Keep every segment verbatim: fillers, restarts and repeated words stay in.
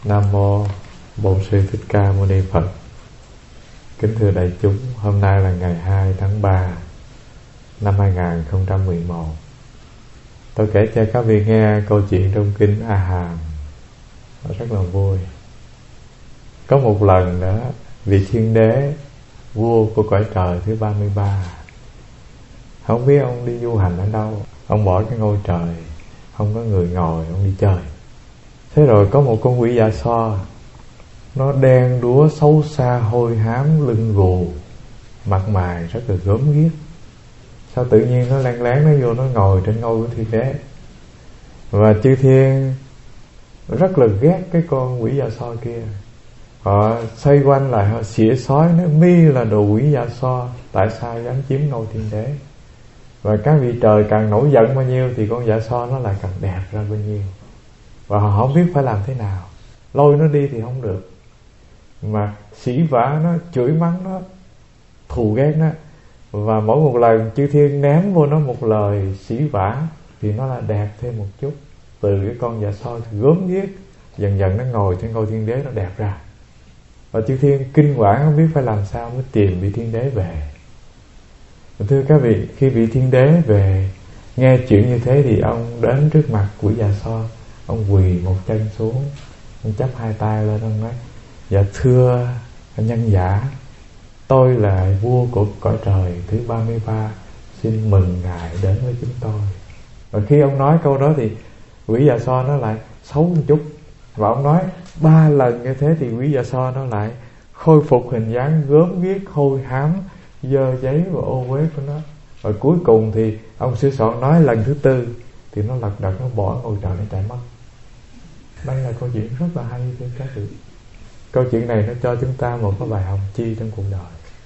Nam mô Bổn Sư Thích Ca Mâu Ni Phật. Kính thưa đại chúng, hôm nay là ngày hai tháng ba năm hai nghìn không trăm mười một. Tôi kể cho các vị nghe câu chuyện trong kinh A Hàm, nó rất là vui. Có một lần đó, vị Thiên Đế, vua của cõi trời thứ ba mươi ba, không biết ông đi du hành ở đâu. Ông bỏ cái ngôi trời, không có người ngồi, ông đi chơi. Thế rồi có một con quỷ dạ xoa, nó đen đúa xấu xa, hôi hám, lưng gù, mặt mày rất là gớm ghiếc. Sao tự nhiên nó lén lén nó vô, nó ngồi trên ngôi của Thiên Đế. Và chư thiên rất là ghét cái con quỷ dạ xoa kia. Họ xoay quanh lại, họ xỉa xói, nói mi là đồ quỷ dạ xoa, tại sao dám chiếm ngôi Thiên Đế. Và các vị trời càng nổi giận bao nhiêu thì con dạ xoa nó lại càng đẹp ra bao nhiêu. Và họ không biết phải làm thế nào. Lôi nó đi thì không được, mà sỉ vả nó, chửi mắng nó, thù ghét nó. Và mỗi một lần chư thiên ném vô nó một lời sỉ vả thì nó là đẹp thêm một chút. Từ cái con dạ xoa gớm ghiếc, dần dần nó ngồi trên ngôi Thiên Đế, nó đẹp ra. Và chư thiên kinh quản không biết phải làm sao mới tìm vị Thiên Đế về. Thưa các vị, khi vị Thiên Đế về nghe chuyện như thế thì ông đến trước mặt quỷ dạ xoa, ông quỳ một chân xuống, ông chắp hai tay lên, ông nói: dạ thưa nhân giả, tôi là vua của cõi trời thứ ba mươi ba, xin mừng ngài đến với chúng tôi. Và khi ông nói câu đó thì quỷ dạ xoa nó lại xấu một chút. Và ông nói ba lần như thế thì quỷ dạ xoa nó lại khôi phục hình dáng gớm ghiếc, hôi hám, dơ giấy và ô uế của nó. Và cuối cùng thì ông sửa soạn nói lần thứ tư thì nó lật đật, nó bỏ ngôi trời, nó chạy mất. Đây là câu chuyện rất là hay thưa các vị. Câu chuyện này nó cho chúng ta một cái bài học chi trong cuộc đời.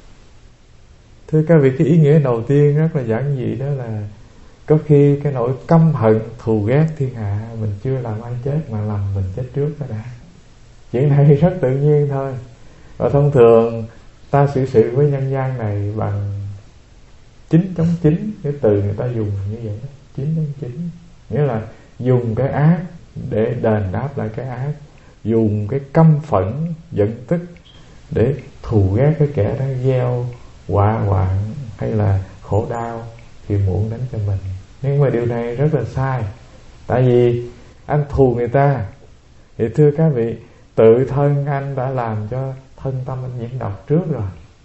Thưa các vị, cái ý nghĩa đầu tiên rất là giản dị, đó là có khi cái nỗi căm hận, thù ghét thiên hạ mình chưa làm ai chết mà làm mình chết trước đó đã. Chuyện này rất tự nhiên thôi. Và thông thường ta xử sự với nhân gian này bằng chín chống chín. Cái từ người ta dùng như vậy đó, chín chống chín, nghĩa là dùng cái ác để đền đáp lại cái ác, dùng cái căm phẫn, giận tức để thù ghét cái kẻ đã gieo họa hoạn hay là khổ đau thì muộn đến cho mình. Nhưng mà điều này rất là sai. Tại vì anh thù người ta thì thưa các vị, tự thân anh đã làm cho thân tâm anh nhiễm độc trước rồi.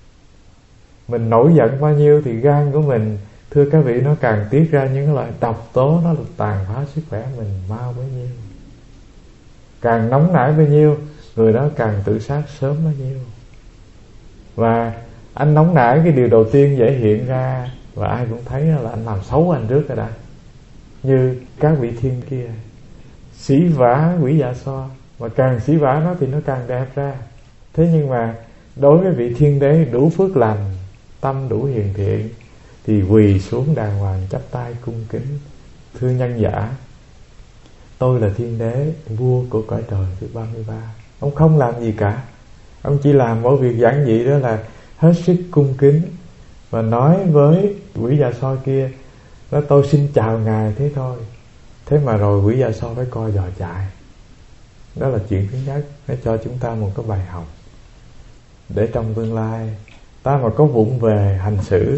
Mình nổi giận bao nhiêu thì gan của mình, thưa các vị, nó càng tiết ra những loại độc tố, nó tàn phá sức khỏe mình mau bấy nhiêu. Càng nóng nảy bao nhiêu, người đó càng tự sát sớm bao nhiêu. Và anh nóng nảy, cái điều đầu tiên dễ hiện ra và ai cũng thấy là anh làm xấu anh trước rồi đã. Như các vị thiên kia sỉ vả quỷ dạ xoa, mà càng sỉ vả nó thì nó càng đẹp ra. Thế nhưng mà đối với vị Thiên Đế đủ phước lành, tâm đủ hiền thiện thì quỳ xuống đàng hoàng, chắp tay cung kính: thưa nhân giả, tôi là Thiên Đế, vua của cõi trời thứ ba mươi ba. Ông không làm gì cả, ông chỉ làm mỗi việc giản dị, đó là hết sức cung kính và nói với quỷ dạ xoa kia đó: tôi xin chào ngài, thế thôi. Thế mà rồi quỷ dạ xoa phải coi dò chạy. Đó là chuyện thứ nhất, nó cho chúng ta một cái bài học để trong tương lai ta mà có vụng về hành xử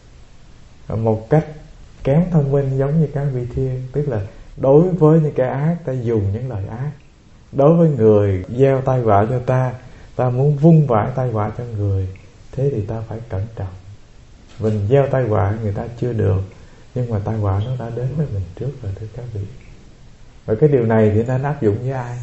một cách kém thông minh giống như các vị thiên, tức là đối với những kẻ ác ta dùng những lời ác, đối với người gieo tai họa cho ta, ta muốn vung vãi tai họa cho người, thế thì ta phải cẩn trọng. Mình gieo tai họa người ta chưa được, nhưng mà tai họa nó đã đến với mình trước rồi thưa các vị. Và cái điều này thì nên áp dụng với ai?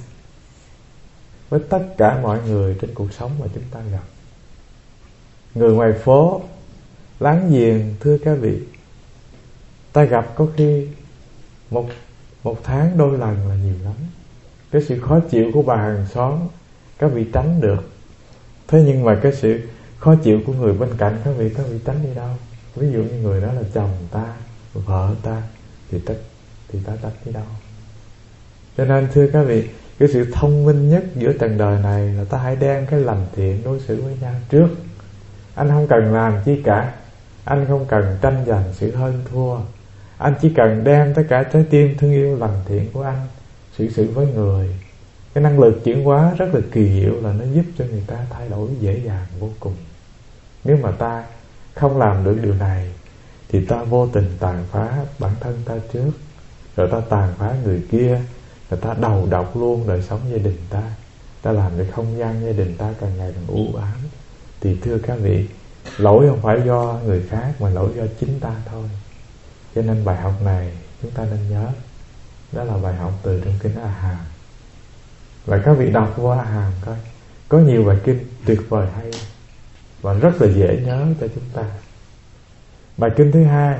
Với tất cả mọi người trên cuộc sống mà chúng ta gặp. Người ngoài phố, láng giềng, thưa các vị, ta gặp có khi một, một tháng đôi lần là nhiều lắm. Cái sự khó chịu của bà hàng xóm các vị tránh được. Thế nhưng mà cái sự khó chịu của người bên cạnh các vị, các vị tránh đi đâu? Ví dụ như người đó là chồng ta, vợ ta, thì ta, thì ta tránh đi đâu? Cho nên thưa các vị, cái sự thông minh nhất giữa trần đời này là ta hãy đem cái lành thiện đối xử với nhau trước. Anh không cần làm chi cả, anh không cần tranh giành sự hơn thua, anh chỉ cần đem tất cả trái tim thương yêu lành thiện của anh xử sự với người Cái năng lực chuyển hóa rất là kỳ diệu, là nó giúp cho người ta thay đổi dễ dàng vô cùng. Nếu mà ta không làm được điều này thì ta vô tình tàn phá bản thân ta trước, rồi ta tàn phá người kia, rồi ta đầu độc luôn đời sống gia đình ta, ta làm cho không gian gia đình ta càng ngày càng u ám. Thì thưa các vị, lỗi không phải do người khác mà lỗi do chính ta thôi. Cho nên bài học này chúng ta nên nhớ, đó là bài học từ trong kinh A Hàm. Và các vị đọc qua A Hàm coi, có nhiều bài kinh tuyệt vời hay và rất là dễ nhớ cho chúng ta. Bài kinh thứ hai,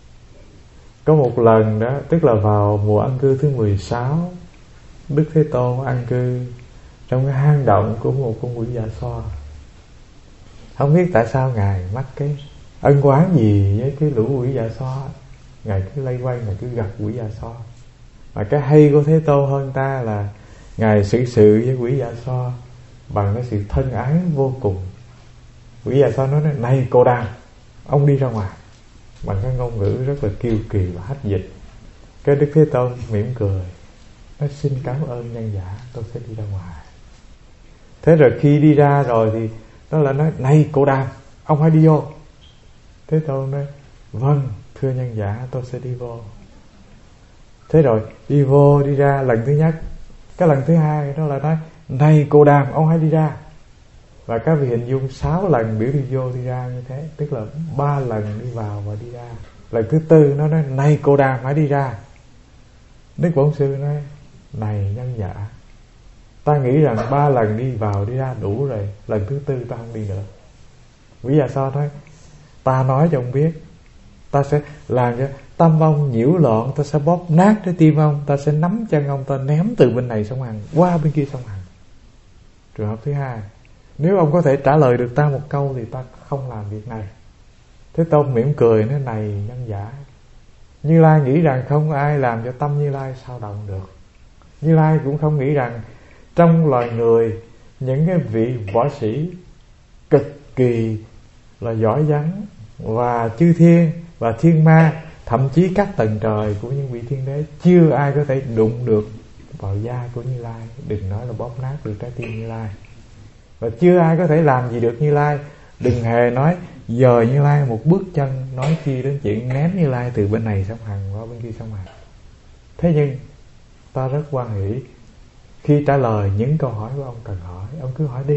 có một lần đó, tức là vào mùa ăn cư thứ mười sáu, Đức Thế Tôn ăn cư trong cái hang động của một con quỷ dạ xoa. Không biết tại sao Ngài mắc cái ân oán gì với cái lũ quỷ dạ xoa, Ngài cứ lây quay, Ngài cứ gặp quỷ dạ xoa. Mà cái hay của Thế Tôn hơn ta là Ngài xử sự với quỷ dạ xoa bằng cái sự thân ái vô cùng. Quỷ dạ xoa nói: này cô Đàm, ông đi ra ngoài, bằng cái ngôn ngữ rất là kiêu kỳ và hách dịch. Cái Đức Thế Tôn mỉm cười, nói: xin cảm ơn nhân giả, tôi sẽ đi ra ngoài. Thế rồi khi đi ra rồi thì nó lại nói: này cô Đàm, ông hãy đi vô. Thế Tôn nói: vâng thưa nhân giả, tôi sẽ đi vô. Thế rồi đi vô đi ra lần thứ nhất. Cái lần thứ hai nó lại nói: này cô Đàm, ông hãy đi ra. Và các vị hình dung sáu lần biểu đi vô đi ra như thế, tức là ba lần đi vào và đi ra. Lần thứ tư nó nói: này cô Đàm, hãy đi ra. Đức Bổn Sư nói: này nhân giả, ta nghĩ rằng ba lần đi vào đi ra đủ rồi, lần thứ tư ta không đi nữa. Vì sao sao nói: ta nói cho ông biết, ta sẽ làm cho tâm ông nhiễu loạn, ta sẽ bóp nát trái tim ông, ta sẽ nắm chân ông, ta ném từ bên này sông Hằng qua bên kia sông Hằng. Trường hợp thứ hai, nếu ông có thể trả lời được ta một câu thì ta không làm việc này. Thế Tôn mỉm cười nói: này nhân giả, Như Lai nghĩ rằng không ai làm cho tâm Như Lai sao động được. Như Lai cũng không nghĩ rằng trong loài người, những cái vị võ sĩ cực kỳ là giỏi giắng, và chư thiên và thiên ma, thậm chí các tầng trời của những vị thiên đế, chưa ai có thể đụng được vào da của Như Lai, đừng nói là bóp nát được trái tim Như Lai. Và chưa ai có thể làm gì được Như Lai, đừng hề nói dời Như Lai một bước chân, nói chi đến chuyện ném Như Lai từ bên này sông Hằng qua bên kia sông Hằng. Thế nhưng ta rất hoan hỷ khi trả lời những câu hỏi của ông cần hỏi, ông cứ hỏi đi.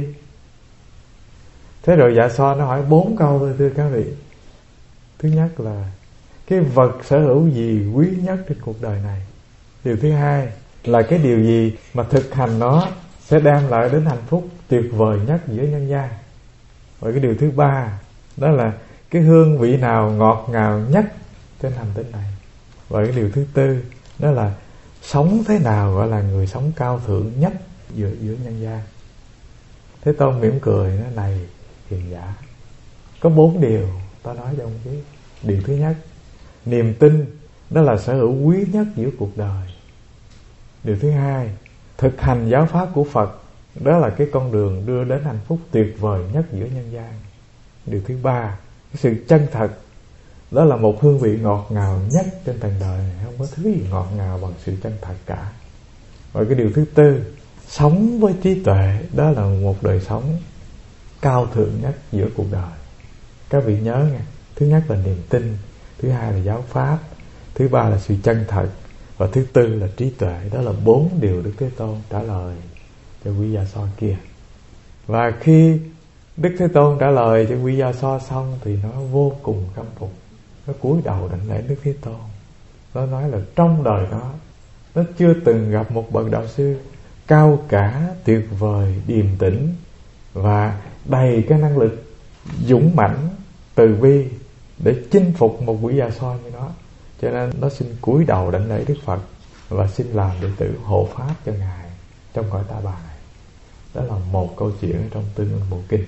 Thế rồi Dạ Xoa nó hỏi bốn câu thôi thưa các vị. Thứ nhất là cái vật sở hữu gì quý nhất trên cuộc đời này. Điều thứ hai là cái điều gì mà thực hành nó sẽ đem lại đến hạnh phúc tuyệt vời nhất giữa nhân gian. Và cái điều thứ ba đó là cái hương vị nào ngọt ngào nhất trên hành tinh này. Và cái điều thứ tư đó là sống thế nào gọi là người sống cao thượng nhất giữa, giữa nhân gian. Thế Tôn mỉm cười nói: này hiền giả, có bốn điều ta nói cho ông biết. Điều thứ nhất, niềm tin đó là sở hữu quý nhất giữa cuộc đời. Điều thứ hai, thực hành giáo pháp của Phật, đó là cái con đường đưa đến hạnh phúc tuyệt vời nhất giữa nhân gian. Điều thứ ba, cái sự chân thật, đó là một hương vị ngọt ngào nhất trên trần đời này. Không có thứ gì ngọt ngào bằng sự chân thật cả. Và cái điều thứ tư, sống với trí tuệ, đó là một đời sống cao thượng nhất giữa cuộc đời. Các vị nhớ nha, thứ nhất là niềm tin, thứ hai là giáo pháp, thứ ba là sự chân thật, và thứ tư là trí tuệ. Đó là bốn điều Đức Thế Tôn trả lời cho quý Dạ Xoa kia. Và khi Đức Thế Tôn trả lời cho quý Dạ Xoa xong thì nó vô cùng khâm phục, nó cúi đầu đảnh lễ Đức Thế Tôn. Nó nói là trong đời đó nó chưa từng gặp một bậc đạo sư cao cả, tuyệt vời, điềm tĩnh và đầy cái năng lực dũng mãnh, từ bi để chinh phục một quỷ Dạ Xoa như nó. Cho nên nó xin cúi đầu đảnh lễ Đức Phật và xin làm đệ tử hộ pháp cho Ngài trong cõi Ta Bà này. Đó là một câu chuyện trong Tương Ưng Bộ Kinh.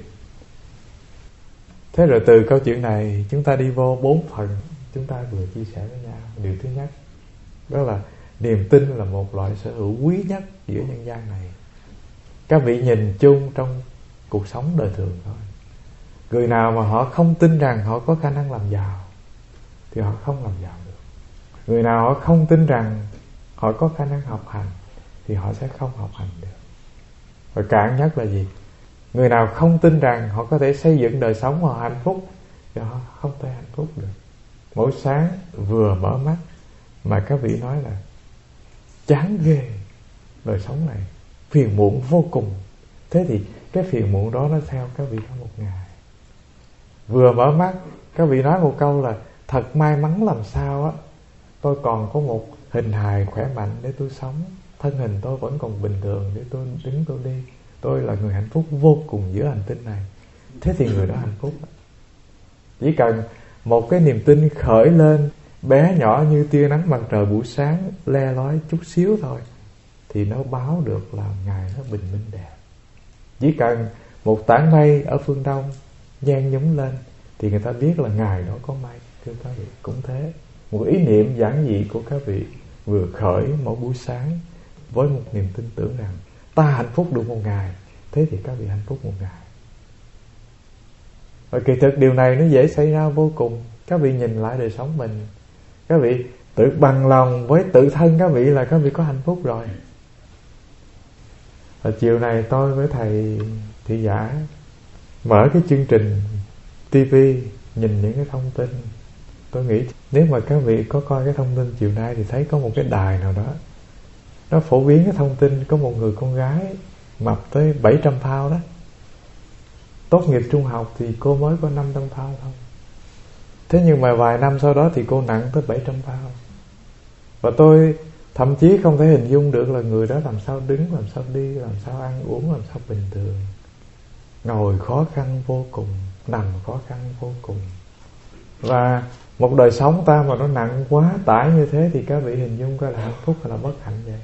Thế rồi từ câu chuyện này chúng ta đi vô bốn phần chúng ta vừa chia sẻ với nhau. Điều thứ nhất đó là niềm tin là một loại sở hữu quý nhất giữa nhân gian này. Các vị nhìn chung trong cuộc sống đời thường thôi, người nào mà họ không tin rằng họ có khả năng làm giàu thì họ không làm giàu được. Người nào họ không tin rằng họ có khả năng học hành thì họ sẽ không học hành được. Và cạn nhất là gì? Người nào không tin rằng họ có thể xây dựng đời sống họ hạnh phúc thì họ không thể hạnh phúc được. Mỗi sáng vừa mở mắt mà các vị nói là chán ghê đời sống này, phiền muộn vô cùng. Thế thì cái phiền muộn đó nó theo các vị trong một ngày. Vừa mở mắt các vị nói một câu là thật may mắn làm sao á, tôi còn có một hình hài khỏe mạnh để tôi sống, thân hình tôi vẫn còn bình thường để tôi đứng tôi đi, tôi là người hạnh phúc vô cùng giữa hành tinh này. Thế thì người đó hạnh phúc. Chỉ cần một cái niềm tin khởi lên bé nhỏ như tia nắng mặt trời buổi sáng le lói chút xíu thôi, thì nó báo được là ngày nó bình minh đẹp. Chỉ cần một tảng mây ở phương đông nhan nhúm lên thì người ta biết là ngày đó có mây. Thưa các vị, cũng thế, một ý niệm giản dị của các vị vừa khởi mỗi buổi sáng với một niềm tin tưởng rằng ta hạnh phúc được một ngày, thế thì các vị hạnh phúc một ngày. Và kỳ thực điều này nó dễ xảy ra vô cùng. Các vị nhìn lại đời sống mình, các vị tự bằng lòng với tự thân các vị là các vị có hạnh phúc rồi. Và chiều này tôi với thầy thị giả mở cái chương trình ti vi, nhìn những cái thông tin. Tôi nghĩ nếu mà các vị có coi cái thông tin chiều nay thì thấy có một cái đài nào đó nó phổ biến cái thông tin có một người con gái mập tới bảy trăm pound đó. Tốt nghiệp trung học thì cô mới có năm trăm pound thôi. Thế nhưng mà vài năm sau đó thì cô nặng tới bảy trăm pound. Và tôi thậm chí không thể hình dung được là người đó làm sao đứng, làm sao đi, làm sao ăn uống, làm sao bình thường. Ngồi khó khăn vô cùng, nằm khó khăn vô cùng. Và một đời sống ta mà nó nặng quá tải như thế thì các vị hình dung coi là hạnh phúc hay là bất hạnh vậy.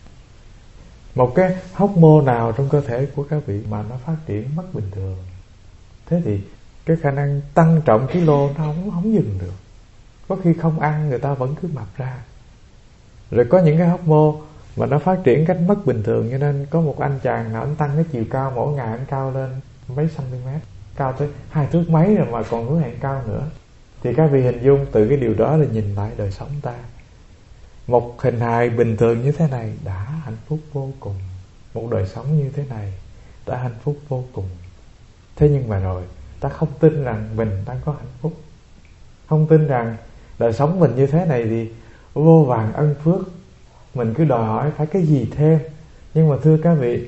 Một cái hóc môn nào trong cơ thể của các vị mà nó phát triển mất bình thường, thế thì cái khả năng tăng trọng ký lô nó không, không dừng được. Có khi không ăn người ta vẫn cứ mập ra. Rồi có những cái hóc môn mà nó phát triển cách mất bình thường, cho nên có một anh chàng nào anh tăng cái chiều cao mỗi ngày anh cao lên mấy cm, cao tới hai thước mấy rồi mà còn hứa hẹn cao nữa. Thì các vị hình dung từ cái điều đó là nhìn lại đời sống ta. Một hình hài bình thường như thế này đã hạnh phúc vô cùng. Một đời sống như thế này đã hạnh phúc vô cùng. Thế nhưng mà rồi ta không tin rằng mình đang có hạnh phúc, không tin rằng đời sống mình như thế này thì vô vàn ân phước, mình cứ đòi hỏi phải cái gì thêm. Nhưng mà thưa các vị,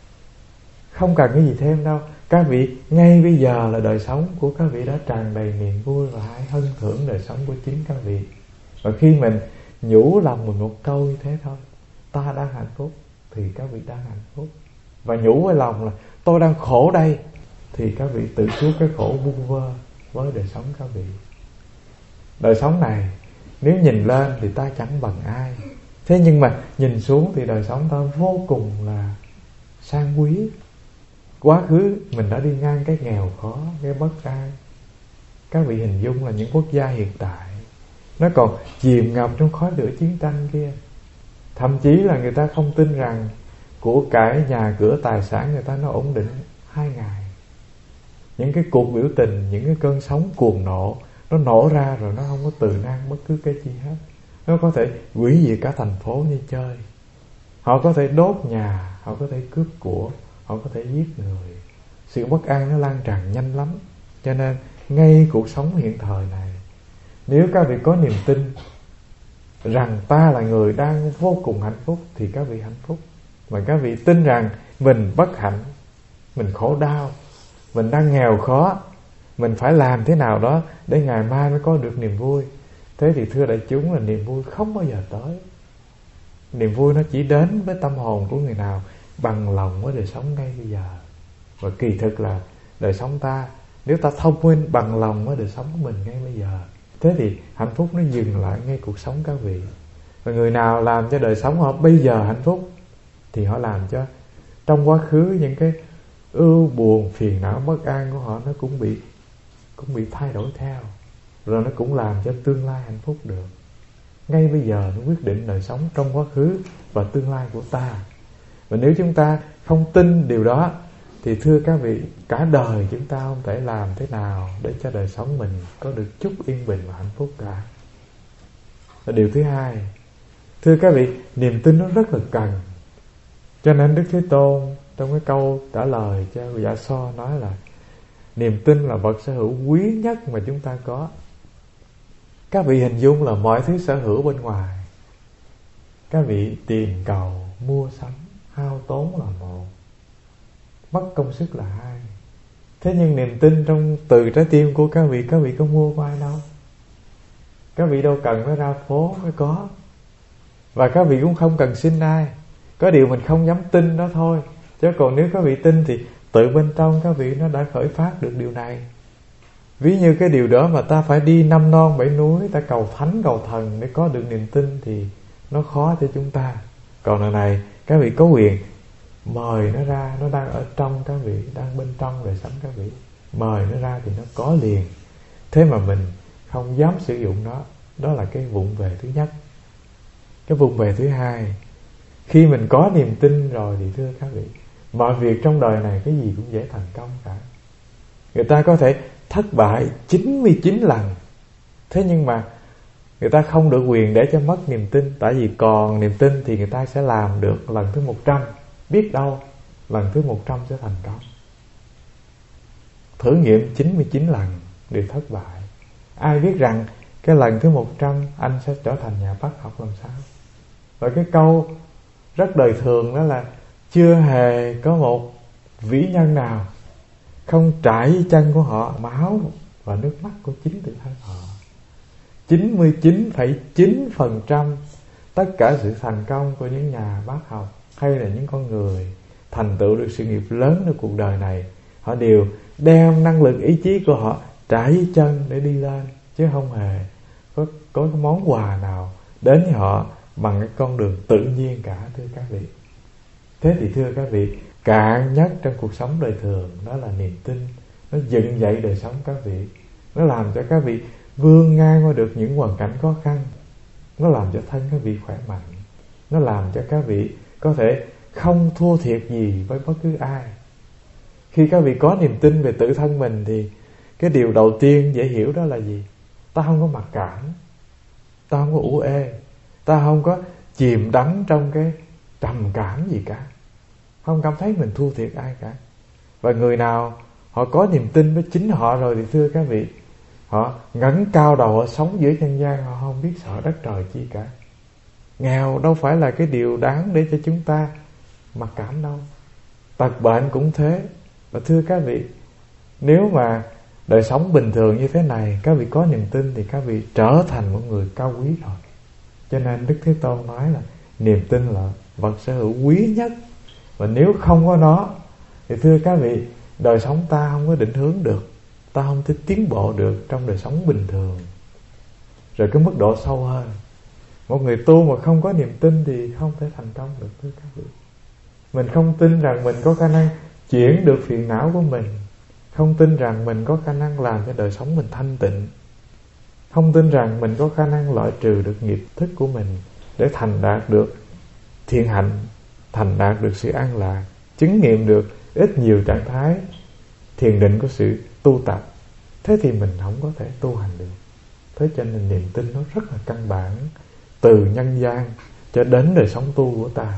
không cần cái gì thêm đâu. Các vị ngay bây giờ là đời sống của các vị đã tràn đầy niềm vui, và hãy hân thưởng đời sống của chính các vị. Và khi mình nhủ lòng mình một câu như thế thôi, ta đang hạnh phúc, thì các vị đang hạnh phúc. Và nhủ với lòng là tôi đang khổ đây, thì các vị tự chuốc cái khổ vu vơ với đời sống các vị. Đời sống này nếu nhìn lên thì ta chẳng bằng ai, thế nhưng mà nhìn xuống thì đời sống ta vô cùng là sang quý. Quá khứ mình đã đi ngang cái nghèo khó, cái bất an. Các vị hình dung là những quốc gia hiện tại nó còn chìm ngập trong khói lửa chiến tranh kia. Thậm chí là người ta không tin rằng của cải nhà cửa tài sản người ta nó ổn định hai ngày. Những cái cuộc biểu tình, những cái cơn sóng cuồng nộ nó nổ ra rồi nó không có từ nan bất cứ cái gì hết. Nó có thể hủy diệt cả thành phố như chơi. Họ có thể đốt nhà, họ có thể cướp của, họ có thể giết người. Sự bất an nó lan tràn nhanh lắm. Cho nên ngay cuộc sống hiện thời này, nếu các vị có niềm tin rằng ta là người đang vô cùng hạnh phúc thì các vị hạnh phúc. Mà các vị tin rằng mình bất hạnh, mình khổ đau, mình đang nghèo khó, mình phải làm thế nào đó để ngày mai mới có được niềm vui, thế thì thưa đại chúng là niềm vui không bao giờ tới. Niềm vui nó chỉ đến với tâm hồn của người nào bằng lòng với đời sống ngay bây giờ. Và kỳ thực là đời sống ta, nếu ta thông minh bằng lòng với đời sống của mình ngay bây giờ, thế thì hạnh phúc nó dừng lại ngay cuộc sống các vị. Và người nào làm cho đời sống họ bây giờ hạnh phúc thì họ làm cho trong quá khứ những cái ưu buồn, phiền não, bất an của họ nó cũng bị cũng bị thay đổi theo. Rồi nó cũng làm cho tương lai hạnh phúc được. Ngay bây giờ nó quyết định đời sống trong quá khứ và tương lai của ta. Và nếu chúng ta không tin điều đó thì thưa các vị, cả đời chúng ta không thể làm thế nào để cho đời sống mình có được chút yên bình và hạnh phúc cả. Và điều thứ hai, thưa các vị, niềm tin nó rất là cần. Cho nên Đức Thế Tôn trong cái câu trả lời cho Dạ So nói là niềm tin là vật sở hữu quý nhất mà chúng ta có. Các vị hình dung là mọi thứ sở hữu bên ngoài, các vị tìm cầu, mua sắm, hao tốn là một, mất công sức là hai. Thế nhưng niềm tin trong từ trái tim của các vị, các vị có mua qua ai đâu. Các vị đâu cần phải ra phố mới có. Và các vị cũng không cần xin ai. Có điều mình không dám tin đó thôi. Chứ còn nếu các vị tin thì tự bên trong các vị nó đã khởi phát được điều này. Ví như cái điều đó mà ta phải đi năm non bảy núi, ta cầu thánh cầu thần để có được niềm tin thì nó khó cho chúng ta. Còn lần này các vị có quyền mời nó ra, nó đang ở trong các vị, đang bên trong đời sống các vị. Mời nó ra thì nó có liền. Thế mà mình không dám sử dụng nó. Đó là cái vụng về thứ nhất. Cái vụng về thứ hai, khi mình có niềm tin rồi thì thưa các vị, mọi việc trong đời này cái gì cũng dễ thành công cả. Người ta có thể thất bại chín mươi chín lần, thế nhưng mà người ta không được quyền để cho mất niềm tin. Tại vì còn niềm tin thì người ta sẽ làm được lần thứ một trăm. Biết đâu lần thứ một trăm sẽ thành công. Thử nghiệm chín mươi chín lần đều thất bại. Ai biết rằng cái lần thứ một trăm anh sẽ trở thành nhà bác học làm sao. Và cái câu rất đời thường đó là chưa hề có một vĩ nhân nào không trải dưới chân của họ máu và nước mắt của chính tự thân họ. chín mươi chín phẩy chín phần trăm tất cả sự thành công của những nhà bác học hay là những con người thành tựu được sự nghiệp lớn trong cuộc đời này, họ đều đem năng lực ý chí của họ trải dưới chân để đi lên, chứ không hề có, có cái món quà nào đến với họ bằng cái con đường tự nhiên cả, thưa các vị. Thế thì thưa các vị, cạn nhất trong cuộc sống đời thường đó là niềm tin. Nó dựng dậy đời sống các vị. Nó làm cho các vị vươn ngang qua được những hoàn cảnh khó khăn. Nó làm cho thân các vị khỏe mạnh. Nó làm cho các vị có thể không thua thiệt gì với bất cứ ai. Khi các vị có niềm tin về tự thân mình thì cái điều đầu tiên dễ hiểu đó là gì? Ta không có mặc cảm, ta không có u ê, ta không có chìm đắm trong cái trầm cảm gì cả, không cảm thấy mình thua thiệt ai cả. Và người nào họ có niềm tin với chính họ rồi thì thưa các vị, họ ngẩng cao đầu, họ sống giữa nhân gian, họ không biết sợ đất trời chi cả. Nghèo đâu phải là cái điều đáng để cho chúng ta mặc cảm đâu. Tật bệnh cũng thế. Và thưa các vị, nếu mà đời sống bình thường như thế này, các vị có niềm tin thì các vị trở thành một người cao quý rồi. Cho nên Đức Thế Tôn nói là niềm tin là vật sở hữu quý nhất. Và nếu không có nó thì thưa các vị, đời sống ta không có định hướng được, ta không thể tiến bộ được trong đời sống bình thường. Rồi cái mức độ sâu hơn, một người tu mà không có niềm tin thì không thể thành công được, thưa các vị. Mình không tin rằng mình có khả năng chuyển được phiền não của mình, không tin rằng mình có khả năng làm cho đời sống mình thanh tịnh, không tin rằng mình có khả năng loại trừ được nghiệp thức của mình để thành đạt được thiện hạnh, thành đạt được sự an lạc, chứng nghiệm được ít nhiều trạng thái thiền định của sự tu tập. Thế thì mình không có thể tu hành được. Thế cho nên niềm tin nó rất là căn bản, từ nhân gian cho đến đời sống tu của ta.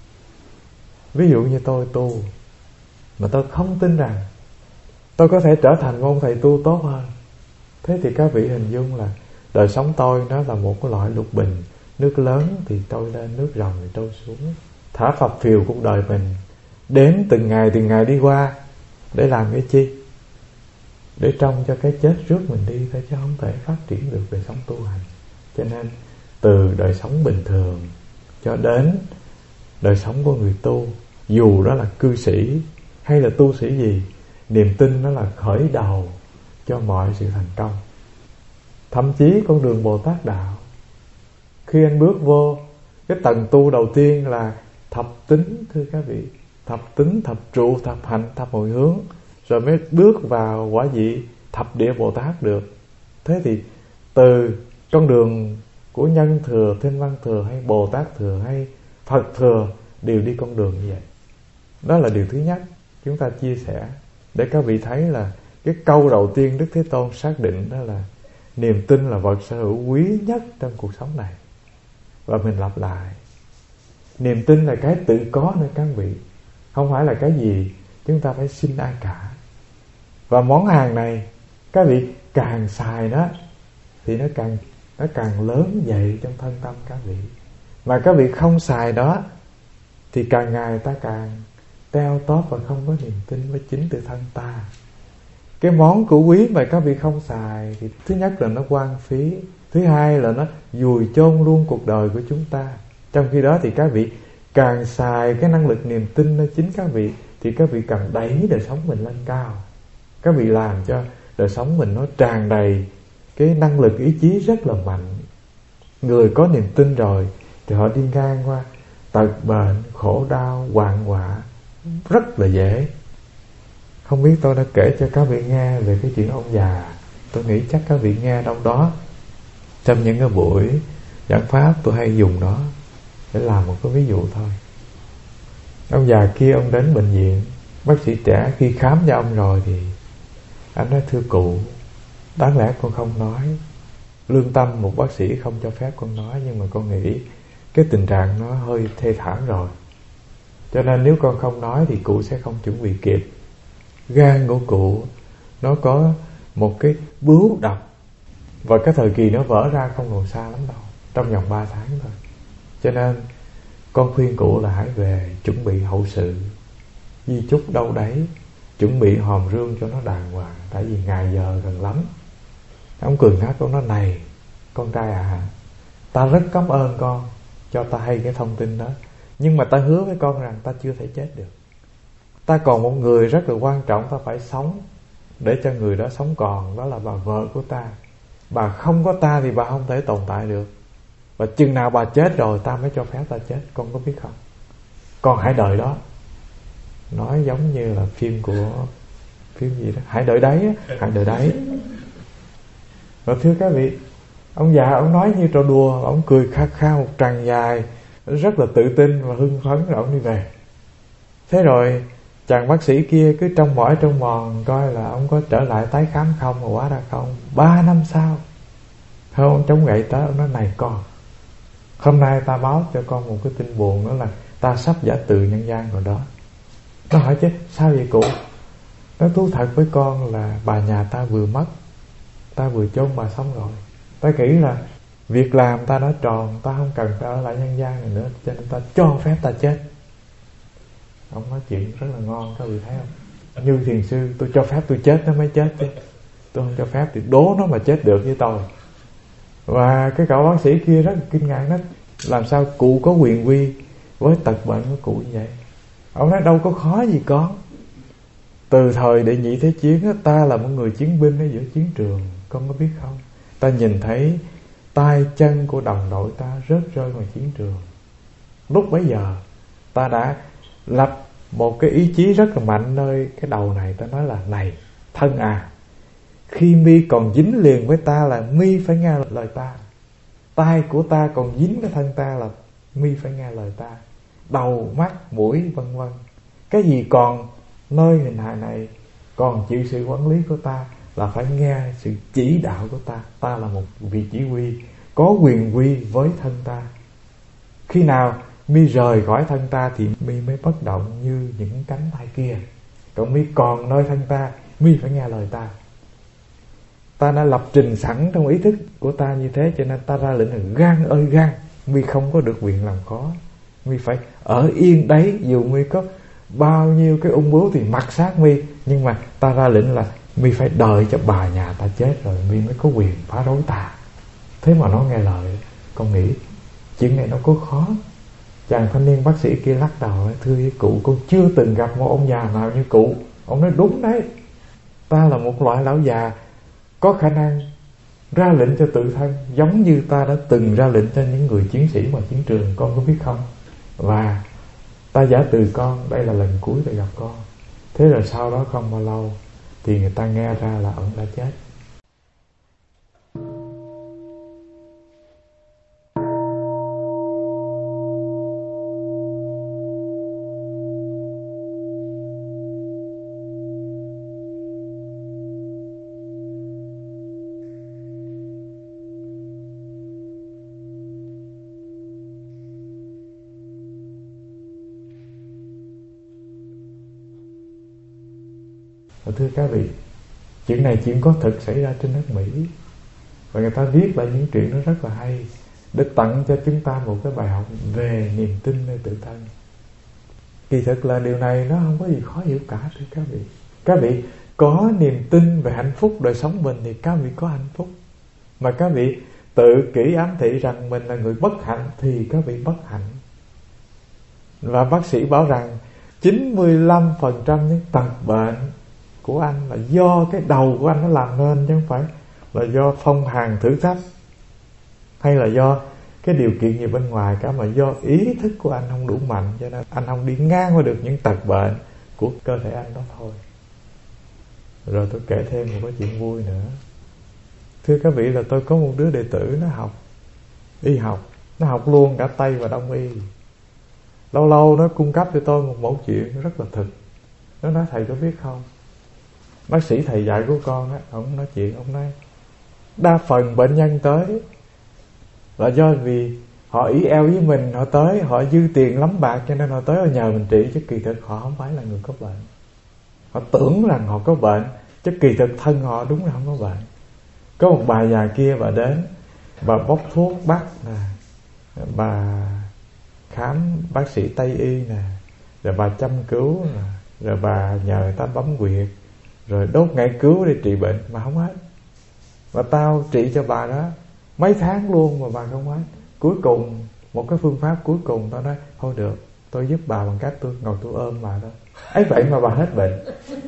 Ví dụ như tôi tu mà tôi không tin rằng tôi có thể trở thành một thầy tu tốt hơn, thế thì các vị hình dung là đời sống tôi nó là một cái loại lục bình, nước lớn thì trôi lên, nước ròng thì trôi xuống, thả phập phìu cuộc đời mình, đếm từng ngày từng ngày đi qua để làm cái chi? Để trông cho cái chết rước mình đi thôi, chứ không thể phát triển được đời sống tu hành. Cho nên từ đời sống bình thường cho đến đời sống của người tu, dù đó là cư sĩ hay là tu sĩ gì, niềm tin nó là khởi đầu cho mọi sự thành công. Thậm chí con đường Bồ Tát Đạo, khi anh bước vô cái tầng tu đầu tiên là thập tính, thưa các vị, thập tính, thập trụ, thập hạnh, thập hồi hướng, rồi mới bước vào quả vị thập địa Bồ Tát được. Thế thì từ con đường của nhân thừa, Thiên Văn thừa hay Bồ Tát thừa hay Phật thừa đều đi con đường như vậy. Đó là điều thứ nhất chúng ta chia sẻ để các vị thấy là cái câu đầu tiên Đức Thế Tôn xác định đó là niềm tin là vật sở hữu quý nhất trong cuộc sống này. Và mình lặp lại, niềm tin là cái tự có nơi các vị, không phải là cái gì chúng ta phải xin ai cả. Và món hàng này các vị càng xài nó thì nó càng nó càng lớn dậy trong thân tâm các vị. Mà các vị không xài đó thì càng ngày ta càng teo tóp và không có niềm tin với chính tự thân ta. Cái món của quý mà các vị không xài thì thứ nhất là nó hoang phí, thứ hai là nó vùi chôn luôn cuộc đời của chúng ta. Trong khi đó thì các vị càng xài cái năng lực niềm tin nơi chính các vị thì các vị càng đẩy đời sống mình lên cao. Các vị làm cho đời sống mình nó tràn đầy cái năng lực ý chí rất là mạnh. Người có niềm tin rồi thì họ đi ngang qua tật bệnh, khổ đau, hoạn họa rất là dễ. Không biết tôi đã kể cho các vị nghe về cái chuyện ông già. Tôi nghĩ chắc các vị nghe đâu đó trong những cái buổi giảng pháp. Tôi hay dùng nó để làm một cái ví dụ thôi. Ông già kia ông đến bệnh viện, bác sĩ trẻ khi khám cho ông rồi thì anh nói: thưa cụ, đáng lẽ con không nói, lương tâm một bác sĩ không cho phép con nói, nhưng mà con nghĩ cái tình trạng nó hơi thê thảm rồi, cho nên nếu con không nói thì cụ sẽ không chuẩn bị kịp. Gan của cụ nó có một cái bướu độc, và cái thời kỳ nó vỡ ra không còn xa lắm đâu, trong vòng ba tháng thôi. Cho nên con khuyên cụ là hãy về chuẩn bị hậu sự, di chúc đâu đấy, chuẩn bị hòm rương cho nó đàng hoàng, tại vì ngày giờ gần lắm. Ông cười ngắt, ông nói: này con trai à, ta rất cảm ơn con cho ta hay cái thông tin đó, nhưng mà ta hứa với con rằng ta chưa thể chết được. Ta còn một người rất là quan trọng ta phải sống để cho người đó sống còn, đó là bà vợ của ta. Bà không có ta thì bà không thể tồn tại được, và chừng nào bà chết rồi ta mới cho phép ta chết, con có biết không? Con hãy đợi đó. Nói giống như là phim của phim gì đó, hãy đợi đấy, hãy đợi đấy. Rồi thưa các vị, ông già ông nói như trò đùa, ông cười kha kha một tràng dài, rất là tự tin và hưng phấn, rồi ông đi về. Thế rồi chàng bác sĩ kia cứ trông mỏi trông mòn coi là ông có trở lại tái khám không, mà hóa ra không. Ba năm sau, thôi ông chống gậy tới, ông nói: này con, hôm nay ta báo cho con một cái tin buồn, đó là ta sắp giả từ nhân gian rồi đó. Nó hỏi: chứ sao vậy cụ? Nó thú thật với con là bà nhà ta vừa mất, ta vừa chôn bà xong rồi. Ta nghĩ là việc làm ta đã tròn, ta không cần phải ở lại nhân gian này nữa, cho nên ta cho phép ta chết. Ông nói chuyện rất là ngon, các vị thấy không? Như thiền sư, tôi cho phép tôi chết nó mới chết chứ, tôi không cho phép thì đố nó mà chết được với tôi. Và cái cậu bác sĩ kia rất là kinh ngạc, nói: làm sao cụ có quyền quy với tật bệnh của cụ như vậy? Ông nói: đâu có khó gì con. Từ thời đệ nhị thế chiến, ta là một người chiến binh ở giữa chiến trường, con có biết không? Ta nhìn thấy tay chân của đồng đội ta rớt rơi ngoài chiến trường. Lúc bấy giờ ta đã lập một cái ý chí rất là mạnh nơi cái đầu này. Ta nói là: này thân à, khi mi còn dính liền với ta là mi phải nghe lời ta. Tay của ta còn dính với thân ta là mi phải nghe lời ta. Đầu, mắt, mũi vân vân, cái gì còn nơi hình hài này còn chịu sự quản lý của ta là phải nghe sự chỉ đạo của ta. Ta là một vị chỉ huy, có quyền quy với thân ta. Khi nào mi rời khỏi thân ta thì mi mới bất động như những cánh tay kia. Còn mi còn nơi thân ta, mi phải nghe lời ta. Ta đã lập trình sẵn trong ý thức của ta như thế, cho nên ta ra lệnh là: gan ơi gan, mi không có được quyền làm khó. Mi phải ở yên đấy, dù mi có bao nhiêu cái ung bướu thì mặc sát mi, nhưng mà ta ra lệnh là mi phải đợi cho bà nhà ta chết rồi mi mới có quyền phá rối ta. Thế mà nó nghe lời. Con nghĩ chuyện này nó có khó? Chàng thanh niên bác sĩ kia lắc đầu: thưa với cụ, con chưa từng gặp một ông già nào như cụ. Ông nói: đúng đấy, ta là một loại lão già có khả năng ra lệnh cho tự thân, giống như ta đã từng ra lệnh cho những người chiến sĩ ngoài chiến trường, con có biết không? Và ta giả từ con, đây là lần cuối ta gặp con. Thế rồi sau đó không bao lâu thì người ta nghe ra là ông đã chết. Và thưa các vị, chuyện này chuyện có thực xảy ra trên nước Mỹ, và người ta viết lại những chuyện nó rất là hay để tặng cho chúng ta một cái bài học về niềm tin nơi tự thân. Kỳ thực là điều này nó không có gì khó hiểu cả, thưa các vị. Các vị có niềm tin về hạnh phúc đời sống mình thì các vị có hạnh phúc. Mà các vị tự kỷ ám thị rằng mình là người bất hạnh thì các vị bất hạnh. Và bác sĩ bảo rằng chín mươi lăm phần trăm những tật bệnh của anh là do cái đầu của anh nó làm nên, chứ không phải là do phong hàn thử thách hay là do cái điều kiện gì bên ngoài cả, mà do ý thức của anh không đủ mạnh, cho nên anh không đi ngang qua được những tật bệnh của cơ thể anh đó thôi. Rồi tôi kể thêm một cái chuyện vui nữa. Thưa các vị, là tôi có một đứa đệ tử nó học y học, nó học luôn cả Tây và Đông y. Lâu lâu nó cung cấp cho tôi một mẫu chuyện rất là thực. Nó nói: thầy có biết không, bác sĩ thầy dạy của con á, ông nói chuyện, ông nói đa phần bệnh nhân tới là do vì họ ý eo với mình, họ tới họ dư tiền lắm bạc, cho nên họ tới họ nhờ mình trị, chứ kỳ thực họ không phải là người có bệnh. Họ tưởng rằng họ có bệnh, chứ kỳ thực thân họ đúng là không có bệnh. Có một bà già kia, bà đến, bà bốc thuốc bắc nè, bà khám bác sĩ Tây y nè, rồi bà chăm cứu nè, rồi bà nhờ người ta bấm huyệt, rồi đốt ngải cứu để trị bệnh mà không hết. Và tao trị cho bà đó mấy tháng luôn mà bà không hết. Cuối cùng, một cái phương pháp cuối cùng, tao nói thôi được, tôi giúp bà bằng cách tôi ngồi tôi ôm bà đó. Ấy vậy mà bà hết bệnh.